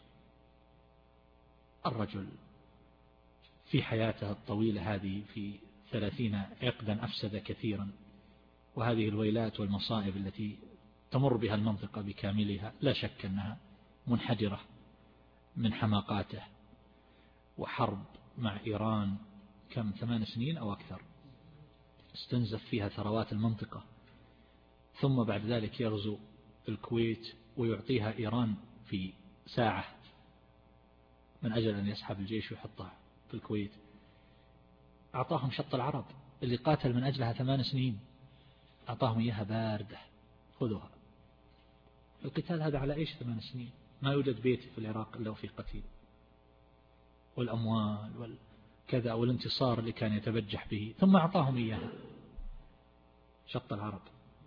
الرجل في حياته الطويلة هذه، في ثلاثين عقدا أفسد كثيرا، وهذه الويلات والمصائب التي تمر بها المنطقة بكاملها لا شك أنها منحدرة من حماقاته. وحرب مع إيران كم ثمان سنين أو أكثر استنزف فيها ثروات المنطقة، ثم بعد ذلك يغزو الكويت ويعطيها إيران في ساعة من أجل أن يسحب الجيش ويحطها في الكويت. أعطاهم شط العرب اللي قاتل من أجلها ثمان سنين، أعطاهم إياها باردة، خذوها. القتال هذا على إيش ثمان سنين؟ ما يوجد بيت في العراق إلا وفي قتيل، والأموال والكذا والانتصار اللي كان يتبجح به، ثم أعطاهم إياها شط العرب.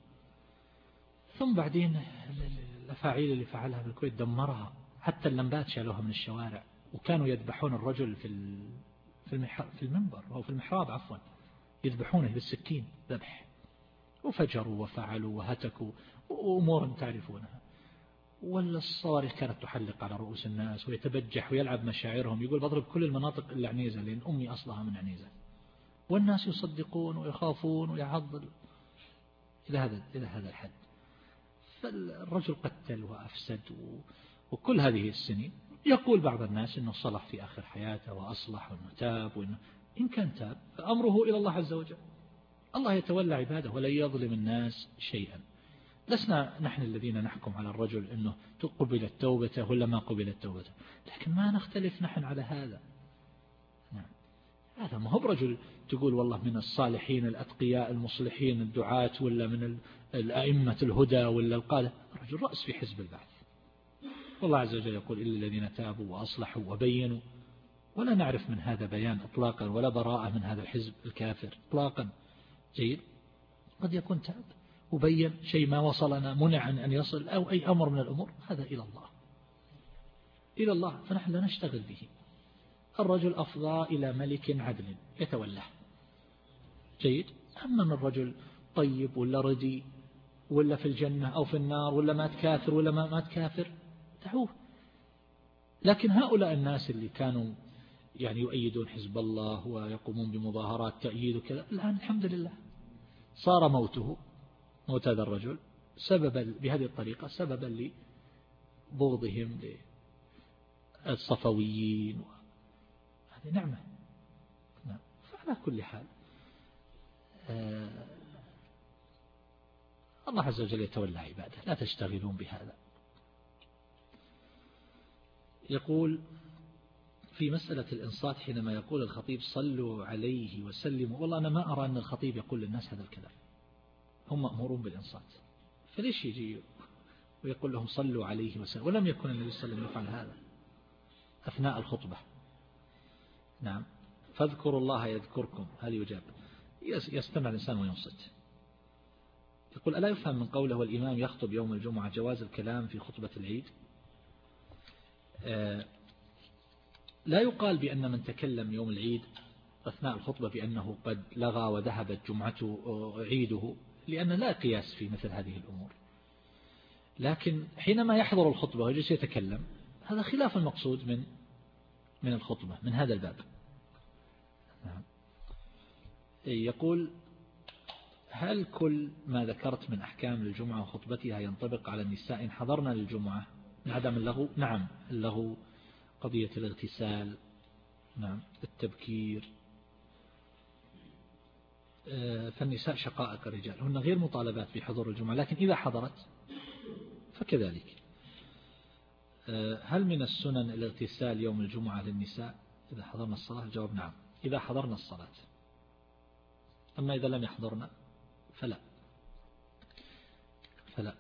ثم بعدين الأفاعيل اللي فعلها في الكويت دمرها، حتى اللمبات شالوها من الشوارع، وكانوا يذبحون الرجل في في المنبر أو في المحراب عفوا، يذبحونه بالسكين ذبح، وفجروا وفعلوا وهتكوا وأمور تعرفونها. ولا الصواريخ كانت تحلق على رؤوس الناس ويتبجح ويلعب مشاعرهم، يقول بضرب كل المناطق إلا عنيزة لأن أمي أصلها من عنيزة، والناس يصدقون ويخافون ويعضل إلى هذا إلى هذا الحد. فالرجل قتل وأفسد وكل هذه السنين. يقول بعض الناس إنه صلح في آخر حياته وأصلح وإنه تاب، وإنه إن كان تاب فأمره إلى الله عز وجل، الله يتولى عباده ولا يظلم الناس شيئا. لسنا نحن الذين نحكم على الرجل إنه قبلت توبته ولا ما قبلت توبته، لكن ما نختلف نحن على هذا. نعم. هذا ما هو برجل تقول والله من الصالحين الأتقياء المصلحين الدعاة، ولا من الأئمة الهدى ولا القادة، رجل رأس في حزب البعث. والله عز وجل يقول إلا الذين تابوا وأصلحوا وبينوا، ولا نعرف من هذا بيان إطلاقا ولا براءة من هذا الحزب الكافر إطلاقا. جيد، قد يكون تاب وبين شيء ما وصلنا منع عن أن يصل، أو أي أمر من الأمور، هذا إلى الله إلى الله، فنحن لا نشتغل به. الرجل أفضى إلى ملك عدل يتولاه. جيد. أما من الرجل طيب ولا ردي ولا في الجنة أو في النار ولا مات كافر ولا ما مات كافر، دعوه. لكن هؤلاء الناس اللي كانوا يعني يؤيدون حزب الله ويقومون بمظاهرات تأييد وكذا، الآن الحمد لله صار موته، موت هذا الرجل سببا بهذه الطريقة سببا لبغضهم للصفويين، هذه نعمة. نعم. فعلى كل حال آه الله عز وجل يتولى عباده، لا تشتغلون بهذا. يقول في مسألة الإنصات حينما يقول الخطيب صلوا عليه وسلموا، والله أنا ما أرى أن الخطيب يقول للناس هذا الكلام، هم مأمورون بالإنصات، فليش يجي ويقول لهم صلوا عليه وسلموا؟ ولم يكن النبي صلى الله عليه وسلم يفعل هذا أثناء الخطبة. نعم. فاذكروا الله يذكركم، هل يجاب؟ يستمع الإنسان وينصت. يقول ألا يفهم من قوله والإمام يخطب يوم الجمعة جواز الكلام في خطبة العيد؟ آه لا يقال بأن من تكلم يوم العيد أثناء الخطبة بأنه قد لغى وذهبت جمعته عيده، لأن لا قياس في مثل هذه الأمور. لكن حينما يحضر الخطبة ويجلس يتكلم، هذا خلاف المقصود من من الخطبة من هذا الباب. يقول هل كل ما ذكرت من أحكام الجمعة وخطبتها ينطبق على النساء إن حضرنا للجمعة من عدم اللغو؟ نعم، اللغو، قضية الاغتسال، نعم، التبكير، فالنساء شقائق الرجال، هن غير مطالبات بحضور الجمعة، لكن إذا حضرت فكذلك. هل من السنن الاغتسال يوم الجمعة للنساء إذا حضرنا الصلاة؟ الجواب نعم، إذا حضرنا الصلاة. أما إذا لم يحضرنا فلا فلا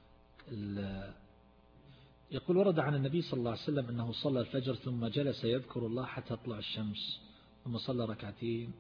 يقول ورد عن النبي صلى الله عليه وسلم أنه صلى الفجر ثم جلس يذكر الله حتى تطلع الشمس ثم صلى ركعتين،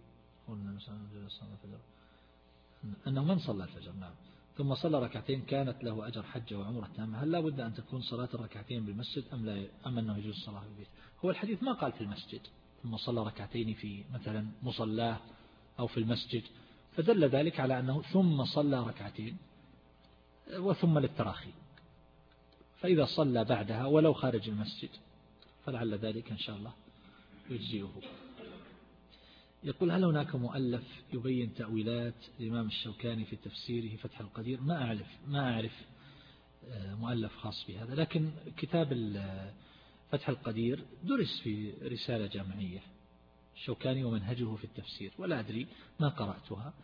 أنه من صلى الفجر، نعم، ثم صلى ركعتين كانت له أجر حجة وعمرة تامة. هل لا بد أن تكون صلاة الركعتين بالمسجد أم لا، أم أنه يجوز الصلاة في البيت؟ هو الحديث ما قال في المسجد، ثم صلى ركعتين في مثلا مصلاه أو في المسجد، فدل ذلك على أنه ثم صلى ركعتين وثم للتراخي، فإذا صلى بعدها ولو خارج المسجد فلعل ذلك إن شاء الله يجزئه. يقول هل هناك مؤلف يبين تأويلات الإمام الشوكاني في تفسيره فتح القدير؟ ما أعرف ما أعرف مؤلف خاص بهذا، لكن كتاب فتح القدير درس في رسالة جامعية الشوكاني ومنهجه في التفسير، ولا أدري ما قرأتها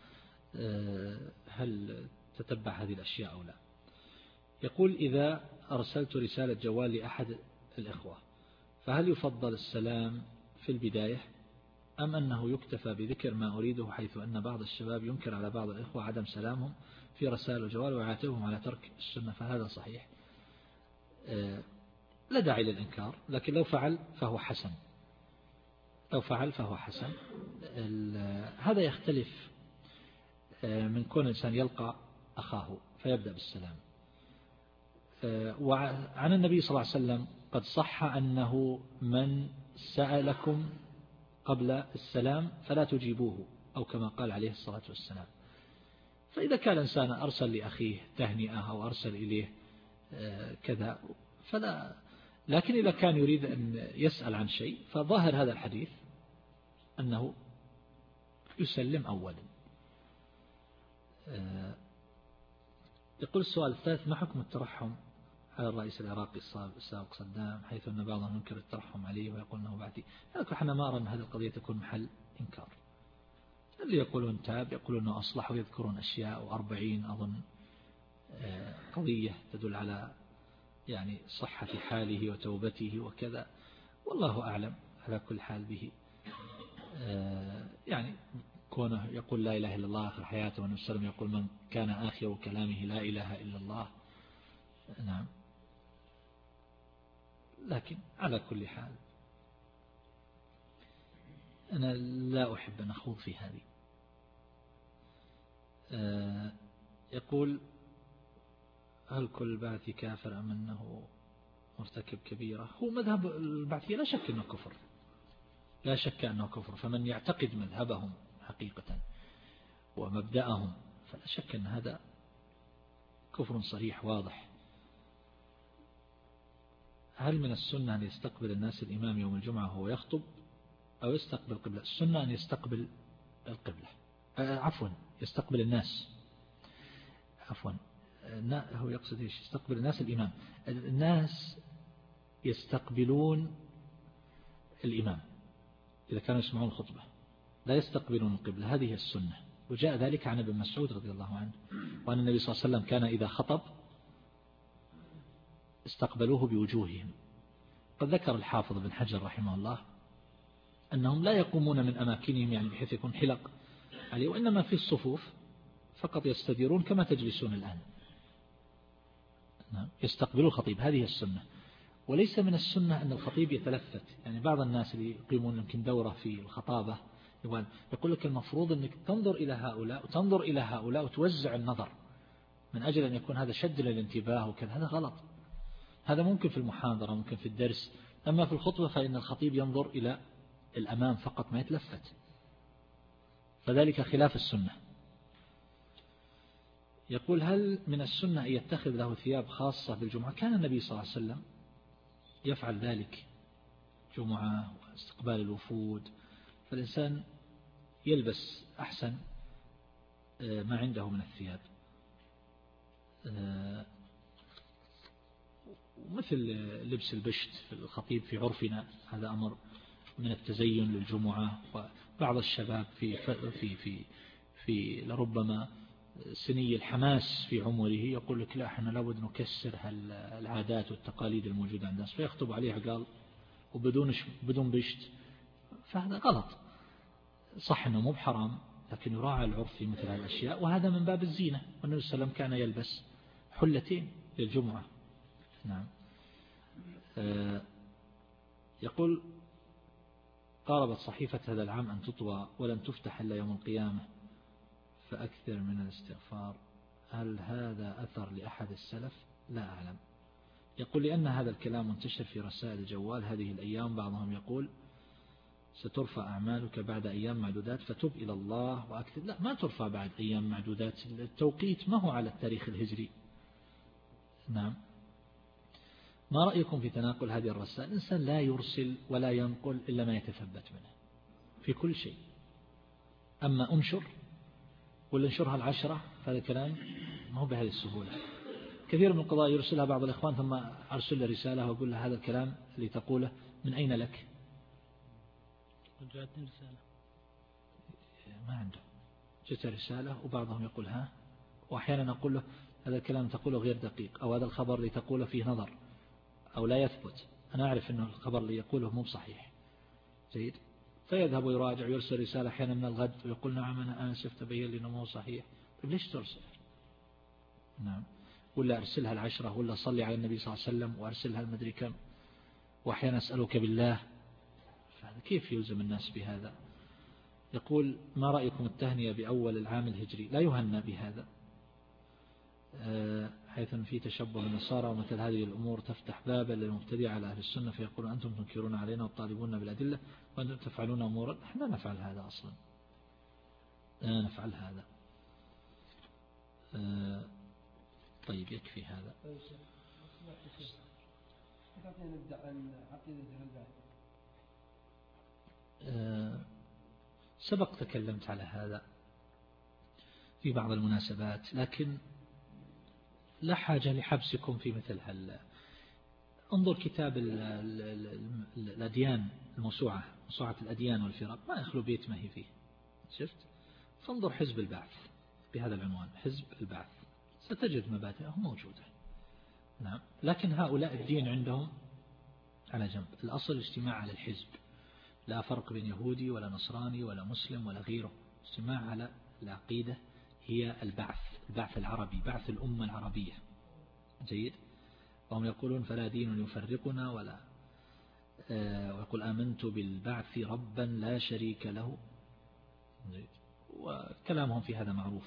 هل تتبع هذه الأشياء أو لا. يقول إذا أرسلت رسالة جوال لأحد الإخوة فهل يفضل السلام في البداية أم أنه يكتفى بذكر ما أريده، حيث أن بعض الشباب ينكر على بعض الإخوة عدم سلامهم في رسائل الجوال ويعاتبهم على ترك السنة، فهذا صحيح؟ لا داعي للإنكار، لكن لو فعل فهو حسن، لو فعل فهو حسن. هذا يختلف من كون الإنسان يلقى أخاه فيبدأ بالسلام. وعن النبي صلى الله عليه وسلم قد صح أنه من سألكم قبل السلام فلا تجيبوه، أو كما قال عليه الصلاة والسلام. فإذا كان الإنسان أرسل لأخيه تهنئة أو أرسل إليه كذا فلا، لكن إذا كان يريد أن يسأل عن شيء فظاهر هذا الحديث أنه يسلم أولا. يقول السؤال الثالث ما حكم الترحم على الرئيس العراقي السابق صدام، حيث أن بعضهم ينكر الترحم عليه ويقول أنه بعدي؟ لكن احنا ما أرى أن هذه القضية تكون محل إنكار. اللي يقولون تاب يقولون أنه أصلح ويذكرون أشياء وأربعين أظن قضية تدل على يعني صحة حاله وتوبته وكذا، والله أعلم. على كل حال به يعني كونه يقول لا إله إلا الله آخر حياته، والنبي صلى الله عليه وسلم يقول من كان آخر كلامه لا إله إلا الله، نعم. لكن على كل حال أنا لا أحب أن أخوض في هذه. يقول هل كل بعثي كافر أم أنه مرتكب كبيرة؟ هو مذهب البعثية لا شك أنه كفر، لا شك أنه كفر، فمن يعتقد مذهبهم حقيقة ومبدأهم فلا شك أن هذا كفر صريح واضح. هل من السنة أن يستقبل الناس الإمام يوم الجمعة وهو يخطب أو يستقبل القبلة؟ السنة أن يستقبل القبلة، عفوا يستقبل الناس، عفوا هو يقصد إيش؟ يستقبل الناس الإمام. الناس يستقبلون الإمام إذا كانوا يسمعون الخطبة، لا يستقبلون القبلة، هذه السنة. وجاء ذلك عن ابن مسعود رضي الله عنه، وأن النبي صلى الله عليه وسلم كان إذا خطب استقبلوه بوجوههم. قد ذكر الحافظ بن حجر رحمه الله أنهم لا يقومون من أماكنهم يعني بحيث يكون حلق عليه، وإنما في الصفوف فقط يستديرون كما تجلسون الآن، يستقبلوا الخطيب، هذه السنة. وليس من السنة أن الخطيب يتلفت، يعني بعض الناس اللي يقيمون يمكن دورة في الخطابة يقول لك المفروض أنك تنظر إلى هؤلاء وتنظر إلى هؤلاء وتوزع النظر من أجل أن يكون هذا شد للانتباه وكذا، هذا غلط. هذا ممكن في المحاضرة، ممكن في الدرس، أما في الخطبة فإن الخطيب ينظر إلى الأمام فقط ما يتلفت، فذلك خلاف السنة. يقول هل من السنة أن يتخذ له ثياب خاصة بالجمعة؟ كان النبي صلى الله عليه وسلم يفعل ذلك، جمعة واستقبال الوفود، فالإنسان يلبس أحسن ما عنده من الثياب، مثل لبس البشت في الخطيب في عرفنا، هذا أمر من التزين للجمعة. وبعض الشباب في في في في لربما سني الحماس في عمره يقول لك لا احنا لابد نكسر العادات والتقاليد الموجودة عند الناس، فيخطب عليه عقال وبدون بدون بشت، فهذا غلط. صح انه مو بحرام، لكن يراعى العرف في مثل هذه الأشياء، وهذا من باب الزينة. والنبي صلى الله عليه وسلم كان يلبس حلتين للجمعة. نعم. آه يقول قاربت صحيفة هذا العام أن تطوى ولن تفتح إلا يوم القيامة فأكثر من الاستغفار، هل هذا أثر لأحد السلف؟ لا أعلم. يقول لأن هذا الكلام منتشر في رسائل الجوال هذه الأيام، بعضهم يقول سترفع أعمالك بعد أيام معدودات فتب إلى الله وأكثر. لا، ما ترفع بعد أيام معدودات، التوقيت ما هو على التاريخ الهجري. نعم. ما رأيكم في تناقل هذه الرسائل؟ الإنسان لا يرسل ولا ينقل إلا ما يتثبت منه في كل شيء. أما أنشر ولا انشرها العشرة، هذا كلام ما هو بهذه السهولة. كثير من القضاء يرسلها بعض الإخوان ثم أرسل له رسالة وأقول له هذا الكلام اللي تقوله من أين لك؟ جاءتني رسالة ما عنده، جاءت رسالة وبعضهم يقول ها، وأحيانا أقول له هذا الكلام تقوله غير دقيق، أو هذا الخبر اللي تقوله فيه نظر أو لا يثبت، أنا أعرف أنه الخبر اللي يقوله مو صحيح. جيد. فيذهب ويراجع ويرسل رسالة أحيانا من الغد ويقول نعم أنا آسف تبين لي أنه مو صحيح. طيب ليش ترسل؟ نعم. ولا أرسلها العشرة، ولا صلي على النبي صلى الله عليه وسلم وأرسلها المدري كم، وأحيانا أسألك بالله. فهذا كيف يلزم الناس بهذا؟ يقول ما رأيكم التهنئة بأول العام الهجري؟ لا يهنى بهذا، حيث في تشبه النصارى، ومثل هذه الأمور تفتح بابا للمبتدع على أهل السنة فيقولون أنتم تنكرون علينا وتطالبون بالأدلة وأنتم تفعلون أمورا. احنا نفعل هذا أصلا، لا نفعل هذا. طيب يكفي هذا. سبق تكلمت على هذا في بعض المناسبات، لكن لا حاجة لحبسكم في مثل هال. انظر كتاب ال ال ال الأديان الموسوعة، موسوعة الأديان والفرق، ما يخلو بيت ما هي فيه. شفت؟ فانظر حزب البعث بهذا العنوان، حزب البعث، ستجد مبادئه موجودة. نعم. لكن هؤلاء الدين عندهم على جنب، الأصل الاجتماع على الحزب، لا فرق بين يهودي ولا نصراني ولا مسلم ولا غيره، اجتماع على العقيدة هي البعث، البعث العربي، بعث الأمة العربية. جيد. وهم يقولون فلا دين يفرقنا ولا آه ويقول آمنت بالبعث ربا لا شريك له. جيد. وكلامهم في هذا معروف.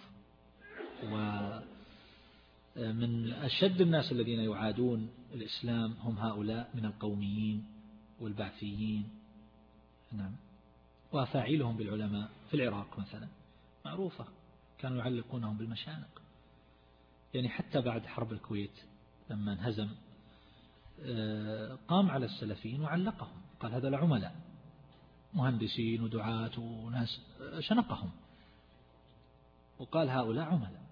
ومن أشد الناس الذين يعادون الإسلام هم هؤلاء من القوميين والبعثيين. نعم. وأفاعيلهم بالعلماء في العراق مثلا معروفة، كانوا يعلقونهم بالمشانق. يعني حتى بعد حرب الكويت لما انهزم قام على السلفيين وعلقهم، قال هذا لعملاء مهندسين ودعاة وناس، شنقهم وقال هؤلاء عملاء.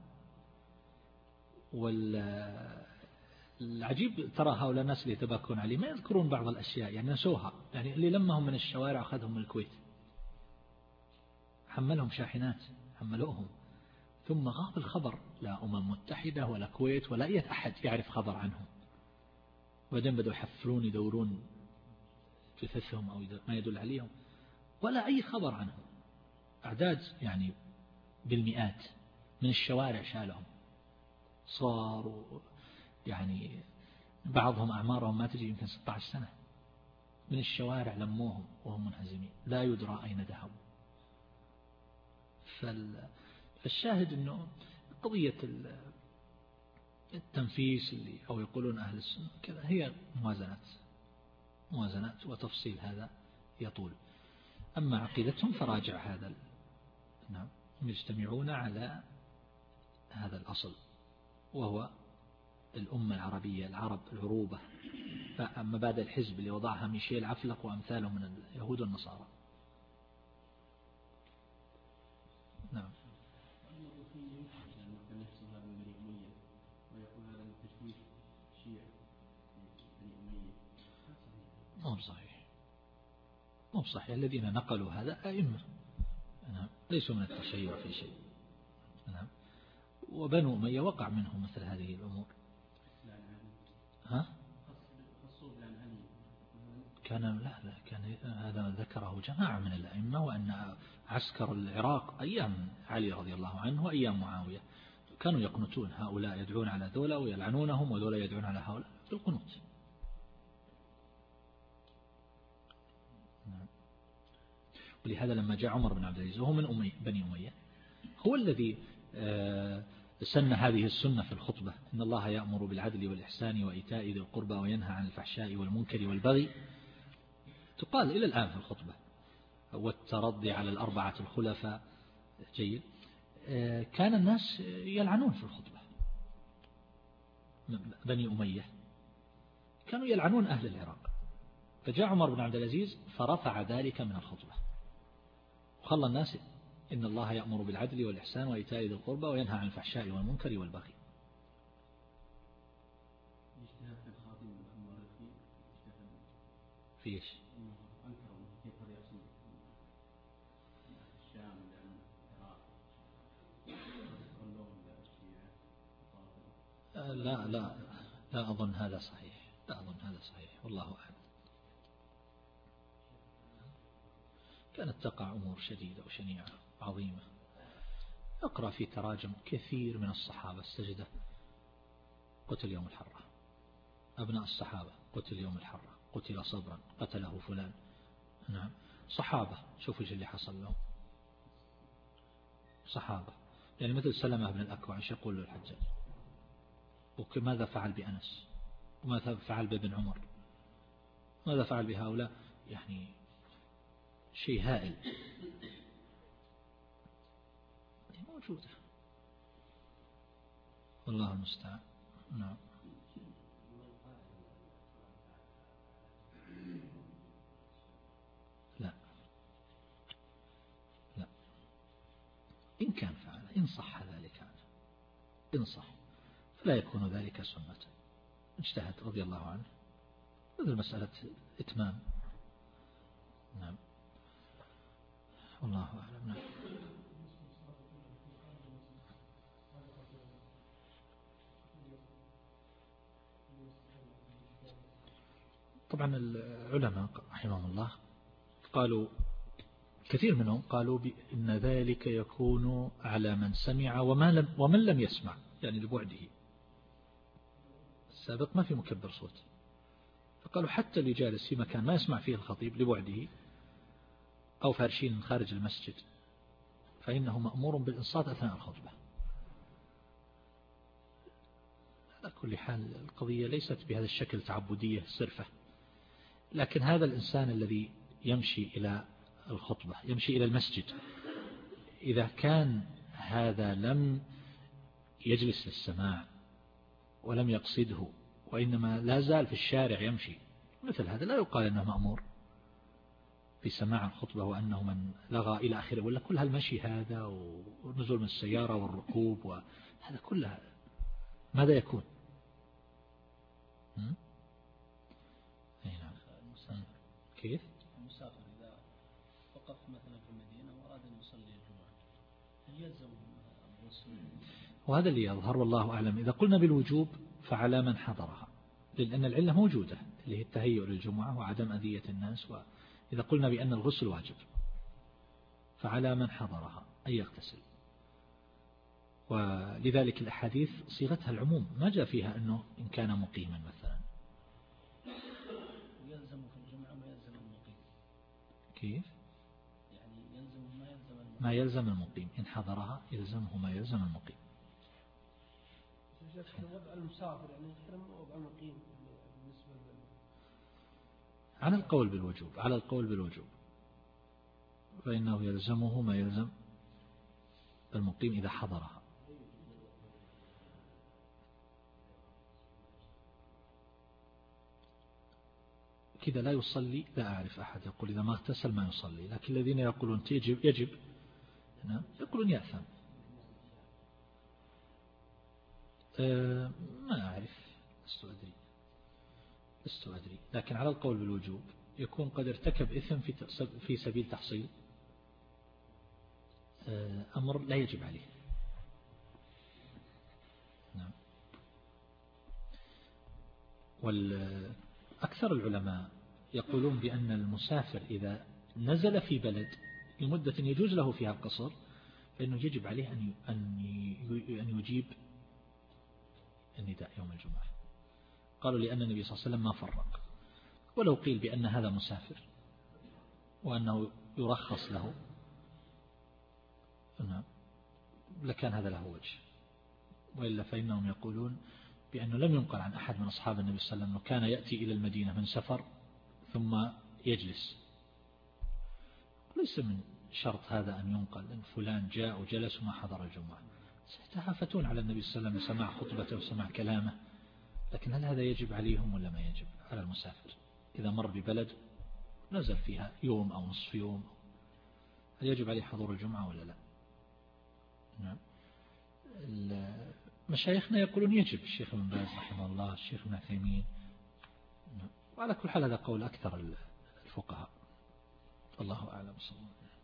والعجيب ترى هؤلاء الناس اللي يتباكون عليه ما يذكرون بعض الأشياء، يعني نسوها. يعني اللي لمهم من الشوارع أخذهم من الكويت، حملهم شاحنات، حملوهم، ثم غاب الخبر، لا أمم متحدة ولا كويت ولا أي أحد يعرف خبر عنهم. وبعدين بدأوا يحفرون يدورون جثثهم أو ما يدل عليهم، ولا أي خبر عنهم. أعداد يعني بالمئات من الشوارع شالهم، صاروا يعني بعضهم أعمارهم ما تجي يمكن ستة عشر سنة، من الشوارع لموهم وهم منهزمين لا يدرى أين ذهبوا. فالشاهد أنه قضية التنفيس اللي أو يقولون أهل السنة كذا هي موازنات موازنات وتفصيل هذا يطول. أما عقيدتهم فراجع هذا. نعم. هم يجتمعون على هذا الأصل وهو الأمة العربية، العرب العروبة. مبادئ الحزب اللي وضعها ميشيل عفلق وأمثاله من اليهود والنصارى. نعم. بصحيح، مو بصحيح. الذين نقلوا هذا أئمة، نعم، ليسوا من التشيع في شيء، نعم. وبنو أمية وقع منهم مثل هذه الأمور. ها؟ كان لا لا كان هذا ذكره جماعة من الأئمة، وأن عسكر العراق أيام علي رضي الله عنه وأيام معاوية كانوا يقنتون، هؤلاء يدعون على ذولا ويلعنونهم وذولا يدعون على هؤلاء في القنوت. ولهذا لما جاء عمر بن عبد العزيز وهو من أمي بني أمية، هو الذي سن هذه السنة في الخطبة: إن الله يأمر بالعدل والإحسان وإيتاء ذي القربى وينهى عن الفحشاء والمنكر والبغي، تقال إلى الآن في الخطبة، والترضي على الأربعة الخلفاء. جيد. كان الناس يلعنون في الخطبة، بني أمية كانوا يلعنون أهل العراق، فجاء عمر بن عبد العزيز فرفع ذلك من الخطبة وخلى الناس: إن الله يأمر بالعدل والإحسان وإيتاء ذي القربى وينهى عن الفحشاء والمنكر والبغي. في إيش؟ لا لا لا أظن هذا صحيح، لا أظن هذا صحيح، والله أعلم. كانت تقع أمور شديدة وشنيعة عظيمة. اقرأ في تراجم كثير من الصحابة السجدة: قتل يوم الحرة، أبناء الصحابة قتل يوم الحرة، قتل صبرا، قتله فلان. نعم، صحابة، شوفوا ايش اللي حصل لهم. صحابة يعني مثل سلمة بن الأكوع، ايش يقول له الحجاج؟ وماذا فعل بأنس؟ وماذا فعل بابن عمر؟ ماذا فعل بهؤلاء؟ يعني شيء هائل موجودة، والله المستعان. نعم. لا لا إن كان فعل، إن صح ذلك عنه، إن صح فلا يكون ذلك سنة. اجتهد رضي الله عنه، هذه مسألة إتمام. نعم، والله أعلم. نعم. طبعا العلماء رحمهم الله قالوا، كثير منهم قالوا بأن ذلك يكون على من سمع وما لم ومن لم يسمع، يعني لبعده. السابق ما في مكبر صوت، فقالوا حتى اللي جالس في مكان ما يسمع فيه الخطيب لبعده أو فارشين خارج المسجد فإنه مأمور بالإنصات أثناء الخطبة. على كل حال القضية ليست بهذا الشكل تعبدية صرفة، لكن هذا الإنسان الذي يمشي إلى الخطبة، يمشي إلى المسجد، إذا كان هذا لم يجلس للسماع ولم يقصده وإنما لا زال في الشارع يمشي، مثل هذا لا يقال أنه مأمور بسماع الخطبة وأنه من لغى إلى آخره، ولا كل هالمشي هذا ونزول من السيارة والركوب وهذا كله ماذا يكون؟ أي نعم. كيف؟ المسافر إذا وقف مثلا في المدينة وأراد أن يصلي الجمعة هل يلزم الغسل؟ وهذا اللي يظهر والله أعلم. إذا قلنا بالوجوب فعلى من حضرها، لأن العلة موجودة اللي هي التهيؤ للجمعة وعدم أذية الناس. وإذا قلنا بأن الغسل واجب فعلى من حضرها أن يغتسل. ولذلك الأحاديث صيغتها العموم، ما جاء فيها أنه إن كان مقيما مثلا. يلزم في الجمعة ما يلزم المقيم. كيف؟ يعني يلزم ما يلزم المقيم. ما يلزم المقيم إن حضرها يلزمه ما يلزم المقيم. وضع المسافر يعني يحترم وضع المقيم بالنسبة لل... على القول بالوجوب، على القول بالوجوب فإنه يلزمه ما يلزم المقيم إذا حضرها. كذا لا يصلي، لا أعرف أحد يقول إذا ما اغتسل ما يصلي، لكن الذين يقولون يجب يجب يقولون يأثم. أه ما أعرف، لست أدري لست أدري لكن على القول بالوجوب يكون قد ارتكب إثم في سبيل تحصيل أمر لا يجب عليه. نعم. والأكثر العلماء يقولون بأن المسافر إذا نزل في بلد لمدة يجوز له فيها القصر فإنه يجب عليه أن أن يجيب النداء يوم الجمعة. قالوا لأن النبي صلى الله عليه وسلم ما فرق. ولو قيل بأن هذا مسافر وأنه يرخص له لكان هذا له وجه، وإلا فإنهم يقولون بأنه لم ينقل عن أحد من أصحاب النبي صلى الله عليه وسلم أنه كان يأتي إلى المدينة من سفر ثم يجلس. ليس من شرط هذا أن ينقل أن فلان جاء وجلس وما حضر الجمعة. سيتهافتون على النبي صلى الله عليه وسلم سماع خطبته وسماع كلامه، لكن هل هذا يجب عليهم ولا ما يجب على المسافر؟ إذا مر ببلد نزل فيها يوم أو نصف يوم هل يجب عليه حضور الجمعة ولا لا؟ نعم. مشايخنا يقولون يجب، الشيخ ابن باز رحمه الله، الشيخ ابن عثيمين. نعم. وعلى كل حال هذا قول أكثر الفقهاء. الله أعلم. صلى الله عليه وسلم.